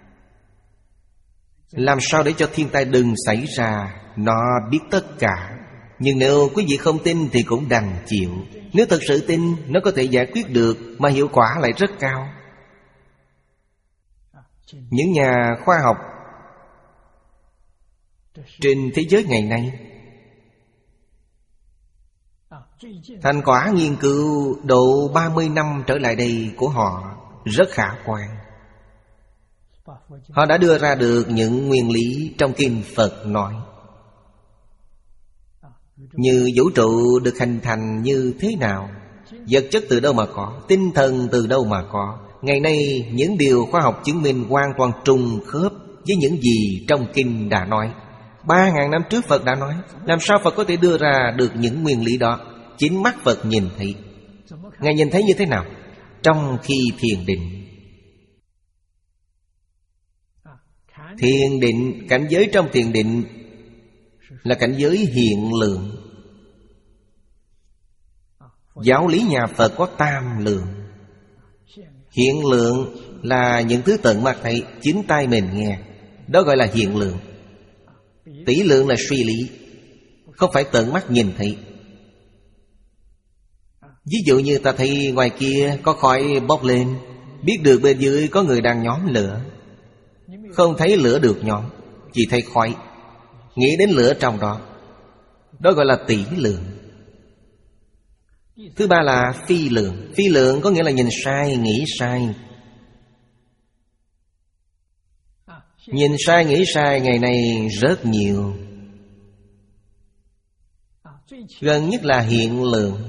làm sao để cho thiên tai đừng xảy ra. Nó biết tất cả. Nhưng nếu quý vị không tin thì cũng đành chịu. Nếu thật sự tin, nó có thể giải quyết được, mà hiệu quả lại rất cao. Những nhà khoa học trên thế giới ngày nay, thành quả nghiên cứu độ ba mươi năm trở lại đây của họ rất khả quan. Họ đã đưa ra được những nguyên lý trong kinh Phật nói. Như vũ trụ được hình thành như thế nào, vật chất từ đâu mà có, tinh thần từ đâu mà có. Ngày nay những điều khoa học chứng minh hoàn toàn trùng khớp với những gì trong kinh đã nói. Ba ngàn năm trước Phật đã nói. Làm sao Phật có thể đưa ra được những nguyên lý đó? Chính mắt Phật nhìn thấy. Ngài nhìn thấy như thế nào? Trong khi thiền định. Thiền định, cảnh giới trong thiền định là cảnh giới hiện lượng. Giáo lý nhà Phật có tam lượng. Hiện lượng là những thứ tận mắt thấy, chính tai mình nghe, đó gọi là hiện lượng. Tỷ lượng là suy lý, không phải tận mắt nhìn thấy. Ví dụ như ta thấy ngoài kia có khói bốc lên, biết được bên dưới có người đang nhóm lửa. Không thấy lửa được nhóm, chỉ thấy khói, nghĩ đến lửa trong đó, đó gọi là tỷ lượng. Thứ ba là phi lượng. Phi lượng có nghĩa là nhìn sai, nghĩ sai. Nhìn sai, nghĩ sai ngày nay rất nhiều. Gần nhất là hiện lượng.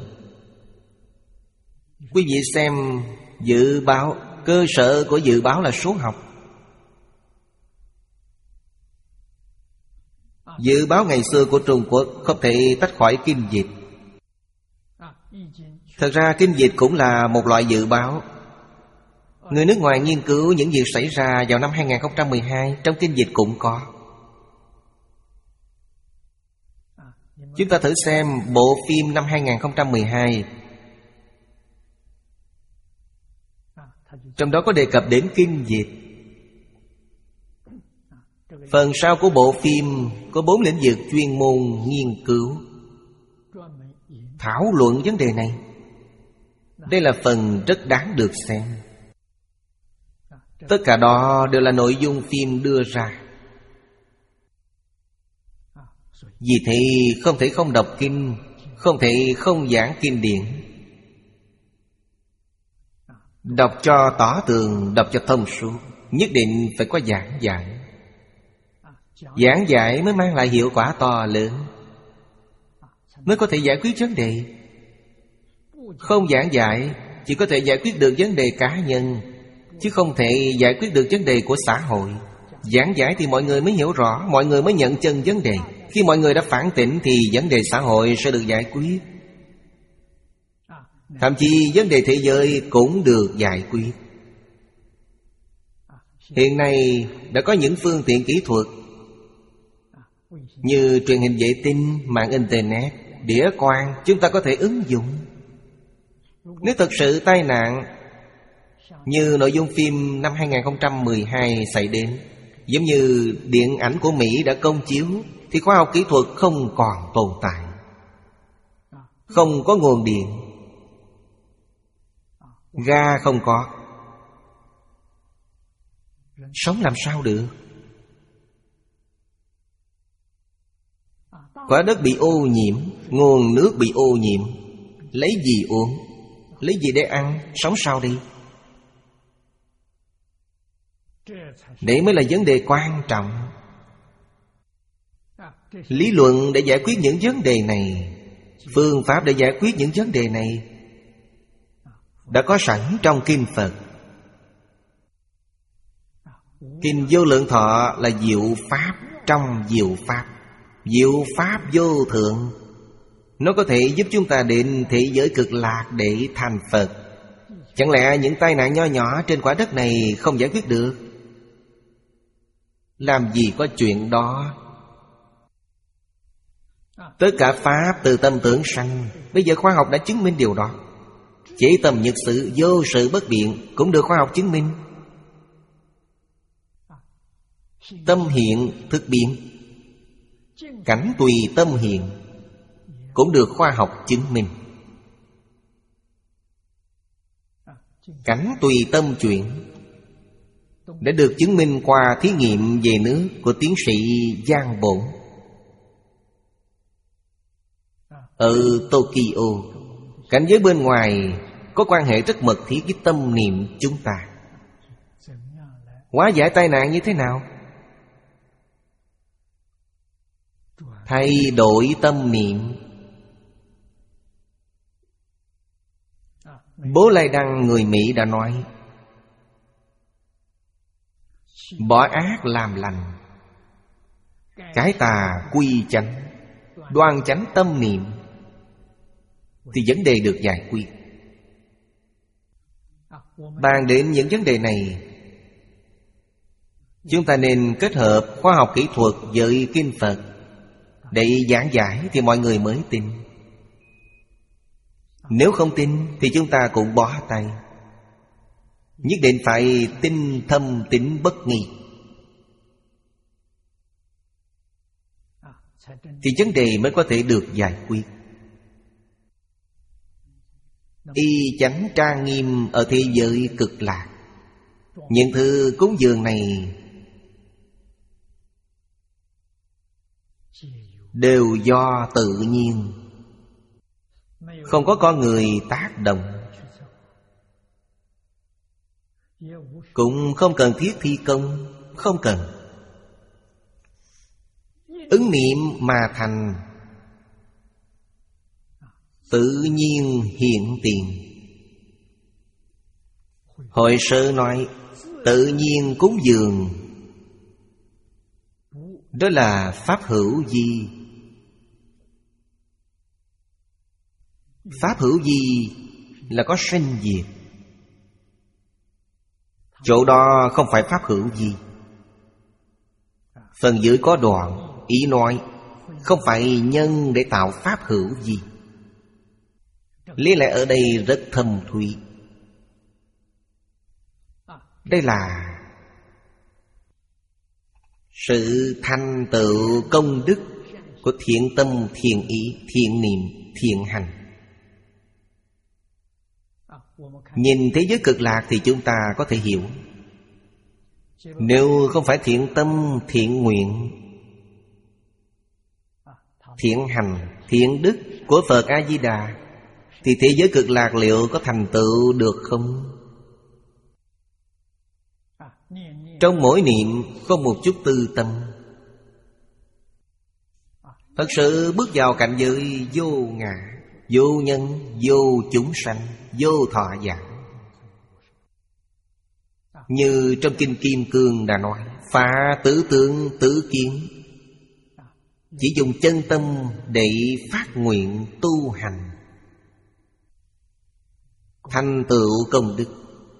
Quý vị xem dự báo, cơ sở của dự báo là số học. Dự báo ngày xưa của Trung Quốc không thể tách khỏi kinh dịch. Thật ra kinh dịch cũng là một loại dự báo. Người nước ngoài nghiên cứu những việc xảy ra vào năm hai không một hai, trong kinh dịch cũng có. Chúng ta thử xem bộ phim năm hai không một hai. Trong đó có đề cập đến kinh dịch. Phần sau của bộ phim có bốn lĩnh vực chuyên môn nghiên cứu, thảo luận vấn đề này. Đây là phần rất đáng được xem. Tất cả đó đều là nội dung phim đưa ra. Vì thế không thể không đọc kinh, không thể không giảng kinh điển. Đọc cho tỏ tường, đọc cho thông suốt. Nhất định phải có giảng giải. Giảng giải mới mang lại hiệu quả to lớn, mới có thể giải quyết vấn đề. Không giảng giải chỉ có thể giải quyết được vấn đề cá nhân, chứ không thể giải quyết được vấn đề của xã hội. Giảng giải thì mọi người mới hiểu rõ, mọi người mới nhận chân vấn đề. Khi mọi người đã phản tỉnh thì vấn đề xã hội sẽ được giải quyết. Thậm chí vấn đề thế giới cũng được giải quyết. Hiện nay đã có những phương tiện kỹ thuật như truyền hình vệ tinh, mạng internet, đĩa quang, chúng ta có thể ứng dụng. Nếu thật sự tai nạn như nội dung phim năm hai không một hai xảy đến, giống như điện ảnh của Mỹ đã công chiếu, thì khoa học kỹ thuật không còn tồn tại. Không có nguồn điện, ga không có, sống làm sao được? Quả đất bị ô nhiễm, nguồn nước bị ô nhiễm, lấy gì uống, lấy gì để ăn, sống sao đi? Đấy mới là vấn đề quan trọng. Lý luận để giải quyết những vấn đề này, phương pháp để giải quyết những vấn đề này đã có sẵn trong kinh Phật. Kinh Vô Lượng Thọ là diệu pháp trong diệu pháp. diệu pháp vô thượng. Nó có thể giúp chúng ta đến thế giới cực lạc để thành Phật. Chẳng lẽ những tai nạn nho nhỏ trên quả đất này không giải quyết được? Làm gì có chuyện đó. Tất cả pháp từ tâm tưởng sanh. Bây giờ khoa học đã chứng minh điều đó. Chỉ tâm nhật sự, vô sự bất biện cũng được khoa học chứng minh. Tâm hiện thực biến, cảnh tùy tâm hiện cũng được khoa học chứng minh. Cảnh tùy tâm chuyển đã được chứng minh qua thí nghiệm về nước của tiến sĩ Giang Bổn ở Tokyo. Cảnh giới bên ngoài có quan hệ rất mật thiết với tâm niệm chúng ta. Hóa giải tai nạn như thế nào? Thay đổi tâm niệm. Bố Lai Đăng người Mỹ đã nói: bỏ ác làm lành, cải tà quy chánh, đoan chánh tâm niệm, thì vấn đề được giải quyết. Bàn đến những vấn đề này, chúng ta nên kết hợp khoa học kỹ thuật với kinh Phật để giảng giải thì mọi người mới tin. Nếu không tin thì chúng ta cũng bỏ tay. Nhất định phải tin thâm tín bất nghi, thì vấn đề mới có thể được giải quyết. Y chánh trang nghiêm ở thế giới cực lạc. Những thứ cúng dường này đều do tự nhiên, không có con người tác động, cũng không cần thiết thi công. Không cần. Ứng niệm mà thành, tự nhiên hiện tiền. Hội Sơ nói tự nhiên cúng dường, đó là pháp hữu vi. Pháp hữu vi là có sinh diệt. Chỗ đó không phải pháp hữu vi. Phần dưới có đoạn ý nói không phải nhân để tạo pháp hữu vi. Lý lẽ ở đây rất thâm thúy. Đây là sự thành tựu công đức của thiện tâm, thiện ý, thiện niệm, thiện hành. Nhìn thế giới cực lạc thì chúng ta có thể hiểu. Nếu không phải thiện tâm, thiện nguyện, thiện hành, thiện đức của Phật A-di-đà, thì thế giới cực lạc liệu có thành tựu được không? Trong mỗi niệm không một chút tư tâm, thật sự bước vào cảnh giới vô ngã, vô nhân, vô chúng sanh, vô thọ giả. Như trong Kinh Kim Cương đã nói: phá tứ tướng tứ kiến, chỉ dùng chân tâm để phát nguyện tu hành, thành tựu công đức,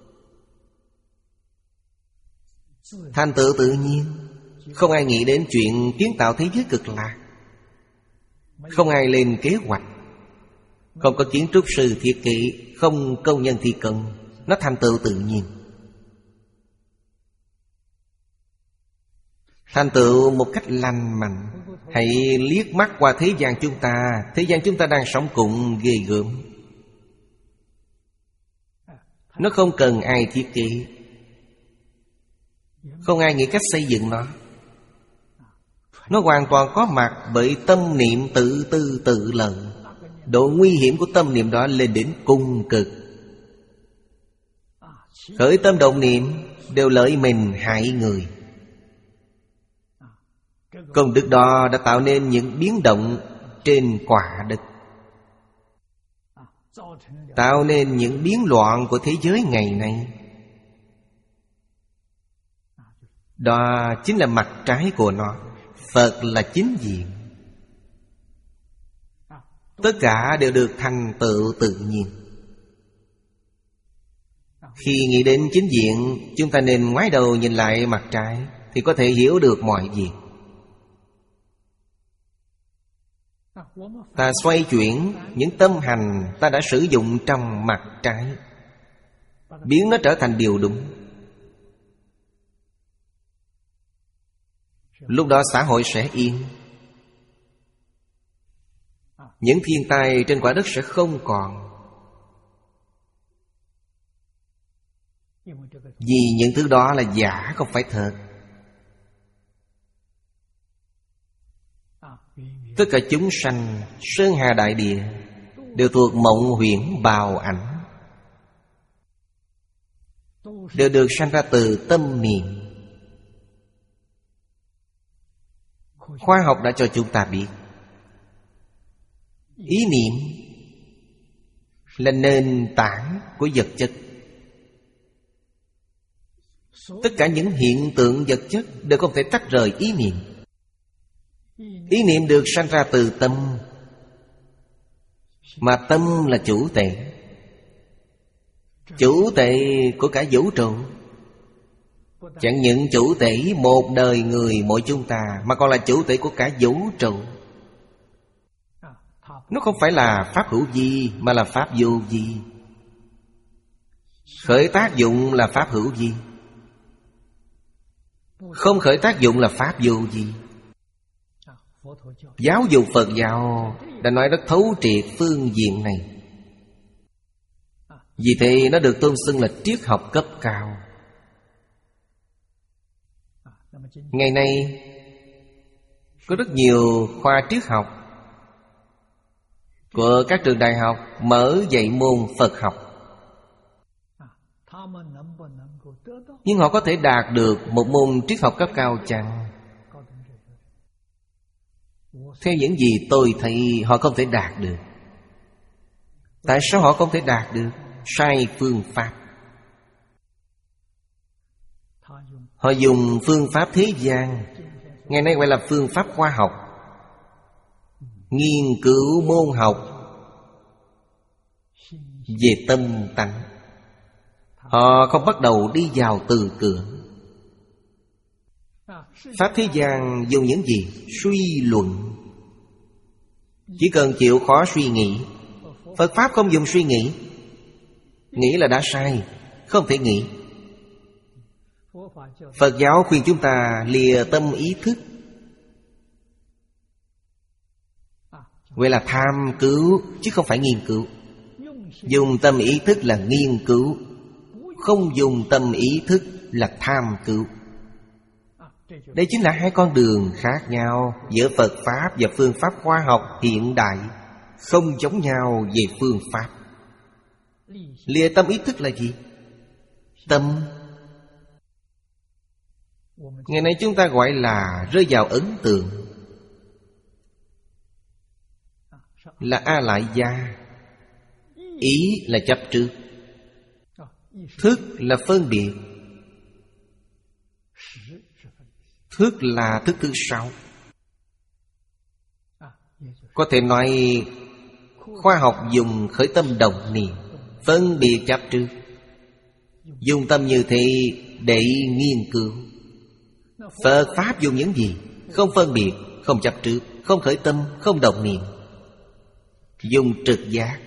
thành tựu tự nhiên. Không ai nghĩ đến chuyện kiến tạo thế giới cực lạc, không ai lên kế hoạch, không có kiến trúc sư thiết kế, không công nhân thi công. Nó thành tựu tự nhiên, thành tựu một cách lành mạnh. Hãy liếc mắt qua thế gian chúng ta. Thế gian chúng ta đang sống cũng ghê gớm. Nó không cần ai thiết kế, không ai nghĩ cách xây dựng nó. Nó hoàn toàn có mặt bởi tâm niệm tự tư tự lợi. Độ nguy hiểm của tâm niệm đó lên đến cùng cực. Khởi tâm động niệm đều lợi mình hại người. Công đức đó đã tạo nên những biến động trên quả đất, tạo nên những biến loạn của thế giới ngày nay. Đó chính là mặt trái của nó. Phật là chính diện, Tất cả đều được thành tựu tự nhiên. Khi nghĩ đến chính diện, chúng ta nên ngoái đầu nhìn lại mặt trái, thì có thể hiểu được mọi việc. Ta xoay chuyển những tâm hành ta đã sử dụng trong mặt trái, biến nó trở thành điều đúng. Lúc đó xã hội sẽ yên. Những thiên tai trên quả đất sẽ không còn. Vì những thứ đó là giả, không phải thật. Tất cả chúng sanh, sơn hà đại địa đều thuộc mộng huyễn bào ảnh, đều được sanh ra từ tâm niệm. Khoa học đã cho chúng ta biết, ý niệm là nền tảng của vật chất. Tất cả những hiện tượng vật chất đều không thể tách rời ý niệm. Ý niệm được sanh ra từ tâm, mà tâm là chủ tể, chủ tể của cả vũ trụ. Chẳng những chủ tể một đời người mỗi chúng ta, mà còn là chủ tể của cả vũ trụ. Nó không phải là pháp hữu vi, mà là pháp vô vi. Khởi tác dụng là pháp hữu vi, không khởi tác dụng là pháp vô vi. Giáo dục Phật giáo đã nói rất thấu triệt phương diện này. Vì thế nó được tôn xưng là triết học cấp cao. Ngày nay có rất nhiều khoa triết học của các trường đại học mở dạy môn Phật học. Nhưng họ có thể đạt được một môn triết học cấp cao chăng? Theo những gì tôi thấy, họ không thể đạt được. Tại sao họ không thể đạt được? Sai phương pháp. Họ dùng phương pháp thế gian, ngày nay gọi là phương pháp khoa học, nghiên cứu môn học về tâm tánh. Họ không bắt đầu đi vào từ cửa. Pháp thế gian dùng những gì? Suy luận. Chỉ cần chịu khó suy nghĩ. Phật Pháp không dùng suy nghĩ. Nghĩ là đã sai, không thể nghĩ. Phật giáo khuyên chúng ta lìa tâm ý thức, gọi là tham cứu, chứ không phải nghiên cứu. Dùng tâm ý thức là nghiên cứu, không dùng tâm ý thức là tham cứu. Đây chính là hai con đường khác nhau giữa Phật Pháp và phương pháp khoa học hiện đại, không giống nhau về phương pháp. Lìa tâm ý thức là gì? Tâm. Ngày nay chúng ta gọi là rơi vào ấn tượng, là a lại gia. Ý là chấp trước, thức là phân biệt, thức là thức thứ sáu. Có thể nói khoa học dùng khởi tâm động niệm, phân biệt chấp trước. Dùng tâm như thế để nghiên cứu. Phật Pháp dùng những gì? Không phân biệt, không chấp trước, không khởi tâm, không động niệm. Dùng trực giác.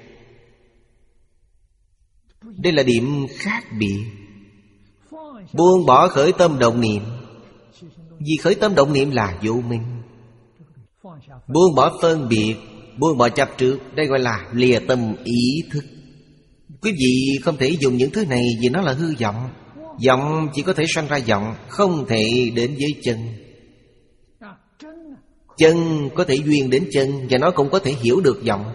Đây là điểm khác biệt. Buông bỏ khởi tâm động niệm. Vì khởi tâm động niệm là vô minh. Buông bỏ phân biệt, buông bỏ chấp trước, đây gọi là lìa tâm ý thức. Quý vị không thể dùng những thứ này vì nó là hư vọng. Vọng chỉ có thể sanh ra vọng, không thể đến với chân. Chân có thể duyên đến chân, và nó cũng có thể hiểu được vọng.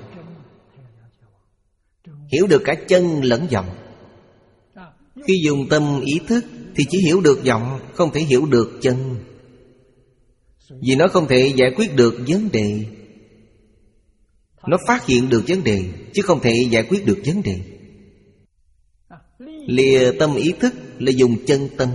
Hiểu được cả chân lẫn vọng. Khi dùng tâm ý thức thì chỉ hiểu được vọng, không thể hiểu được chân. Vì nó không thể giải quyết được vấn đề. Nó phát hiện được vấn đề, chứ không thể giải quyết được vấn đề. Lìa tâm ý thức là dùng chân tâm.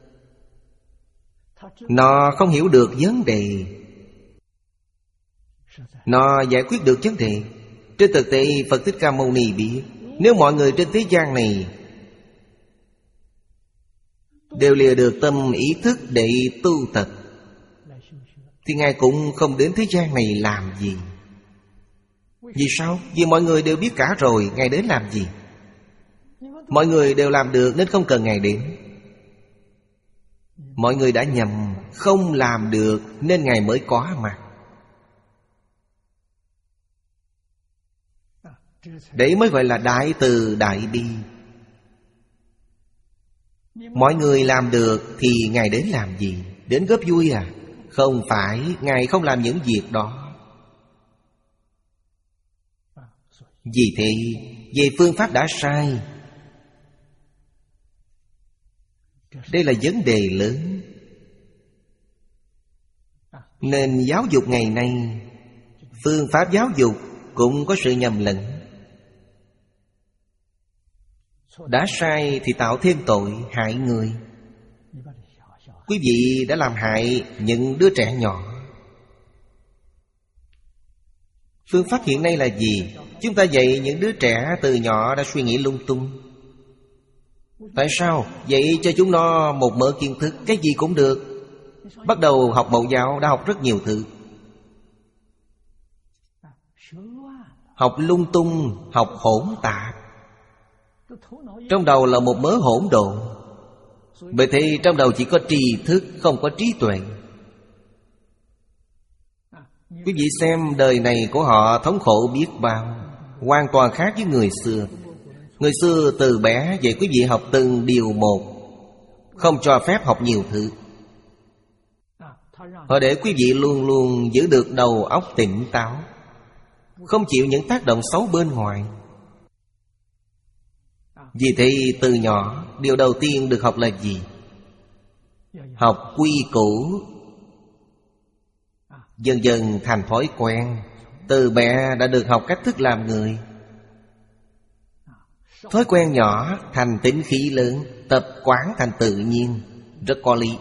Nó không hiểu được vấn đề. Nó giải quyết được vấn đề. Trên thực tế Phật Thích Ca Mâu Ni biết, nếu mọi người trên thế gian này đều lìa được tâm ý thức để tu tập, thì Ngài cũng không đến thế gian này làm gì. Vì sao? Vì mọi người đều biết cả rồi, Ngài đến làm gì? Mọi người đều làm được nên không cần Ngài đến. Mọi người đã nhầm, không làm được nên Ngài mới có mặt. Đấy mới gọi là đại từ đại bi. Mọi người làm được thì Ngài đến làm gì? Đến góp vui à? Không phải, Ngài không làm những việc đó. Vì thế, về phương pháp đã sai. Đây là vấn đề lớn. Nên giáo dục ngày nay, phương pháp giáo dục cũng có sự nhầm lẫn. Đã sai thì tạo thêm tội hại người. Quý vị đã làm hại những đứa trẻ nhỏ. Phương pháp hiện nay là gì? Chúng ta dạy những đứa trẻ từ nhỏ đã suy nghĩ lung tung. Tại sao? Dạy cho chúng nó một mớ kiến thức, cái gì cũng được. Bắt đầu học mẫu giáo đã học rất nhiều thứ. Học lung tung, học hỗn tạp. Trong đầu là một mớ hỗn độn. Bởi thế trong đầu chỉ có tri thức, không có trí tuệ. Quý vị xem đời này của họ thống khổ biết bao, hoàn toàn khác với người xưa. Người xưa từ bé dạy quý vị học từng điều một, không cho phép học nhiều thứ. Họ để quý vị luôn luôn giữ được đầu óc tỉnh táo, không chịu những tác động xấu bên ngoài. Vì thế từ nhỏ, điều đầu tiên được học là gì? Học quy củ. Dần dần thành thói quen. Từ bé đã được học cách thức làm người. Thói quen nhỏ thành tính khí lớn, tập quán thành tự nhiên. Rất có lý.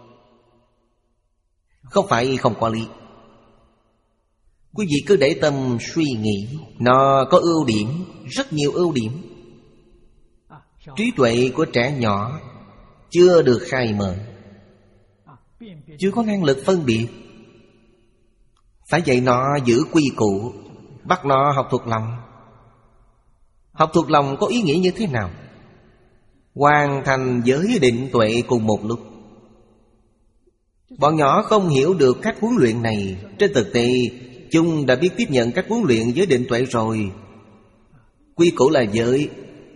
Không phải không có lý. Quý vị cứ để tâm suy nghĩ. Nó có ưu điểm, rất nhiều ưu điểm. Trí tuệ của trẻ nhỏ chưa được khai mở, chưa có năng lực phân biệt. Phải dạy nó giữ quy củ, bắt nó học thuộc lòng. Học thuộc lòng có ý nghĩa như thế nào? Hoàn thành giới định tuệ cùng một lúc. Bọn nhỏ không hiểu được cách huấn luyện này. Trên thực tế chúng đã biết tiếp nhận cách huấn luyện giới định tuệ rồi. Quy củ là giới,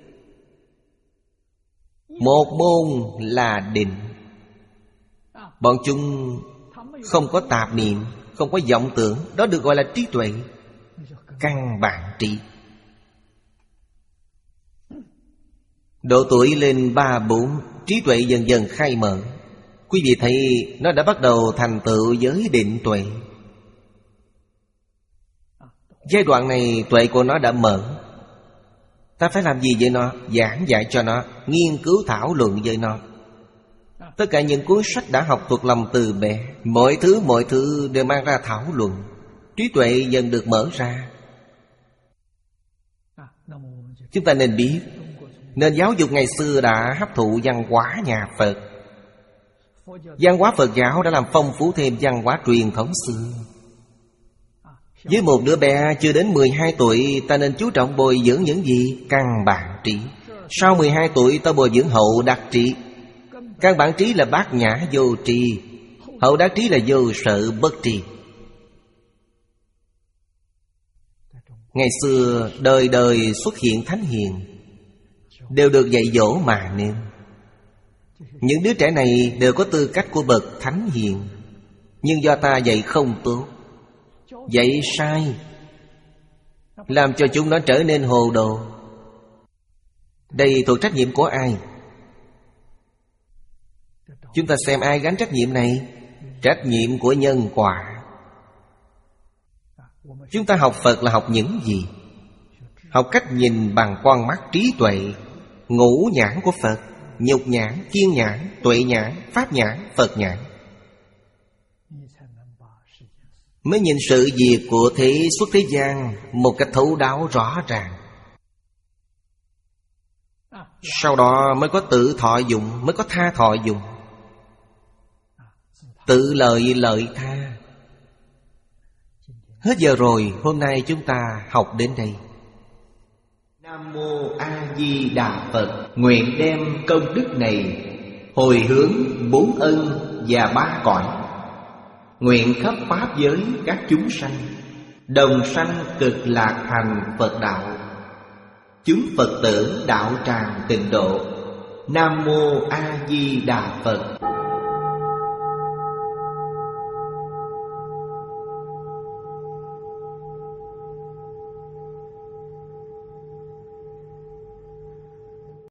một môn là định. Bọn chúng không có tạp niệm, không có vọng tưởng. Đó được gọi là trí tuệ, căn bản trí. Độ tuổi lên ba bốn, trí tuệ dần dần khai mở. Quý vị thấy nó đã bắt đầu thành tựu giới định tuệ. Giai đoạn này tuệ của nó đã mở. Ta phải làm gì với nó? Giảng dạy cho nó, nghiên cứu thảo luận với nó. Tất cả những cuốn sách đã học thuộc lòng từ bé, mọi thứ mọi thứ đều mang ra thảo luận. Trí tuệ dần được mở ra. Chúng ta nên biết, nên giáo dục ngày xưa đã hấp thụ văn hóa nhà Phật. Văn hóa Phật giáo đã làm phong phú thêm văn hóa truyền thống xưa. Với một đứa bé chưa đến mười hai tuổi, ta nên chú trọng bồi dưỡng những gì? Căn bản trí. Sau mười hai tuổi ta bồi dưỡng hậu đắc trí. Căn bản trí là bát nhã vô tri, hậu đắc trí là vô sợ bất tri. Ngày xưa đời đời xuất hiện thánh hiền, đều được dạy dỗ mà nên. Những đứa trẻ này đều có tư cách của bậc thánh hiền. Nhưng do ta dạy không tốt, dạy sai, làm cho chúng nó trở nên hồ đồ. Đây thuộc trách nhiệm của ai? Chúng ta xem ai gánh trách nhiệm này? Trách nhiệm của nhân quả. Chúng ta học Phật là học những gì? Học cách nhìn bằng con mắt trí tuệ, ngũ nhãn của Phật: nhục nhãn, kiên nhãn, tuệ nhãn, pháp nhãn, Phật nhãn. mới nhìn sự việc của thế xuất thế gian một cách thấu đáo rõ ràng. Sau đó mới có tự thọ dụng, mới có tha thọ dụng. Tự lợi lợi tha. Hết giờ rồi, hôm nay chúng ta học đến đây. Nam Mô A Di Đà Phật. Nguyện đem công đức này hồi hướng bốn ân và ba cõi, nguyện khắp pháp giới các chúng sanh đồng sanh cực lạc thành Phật đạo. Chúng Phật tử đạo tràng tịnh độ. Nam Mô A Di Đà Phật.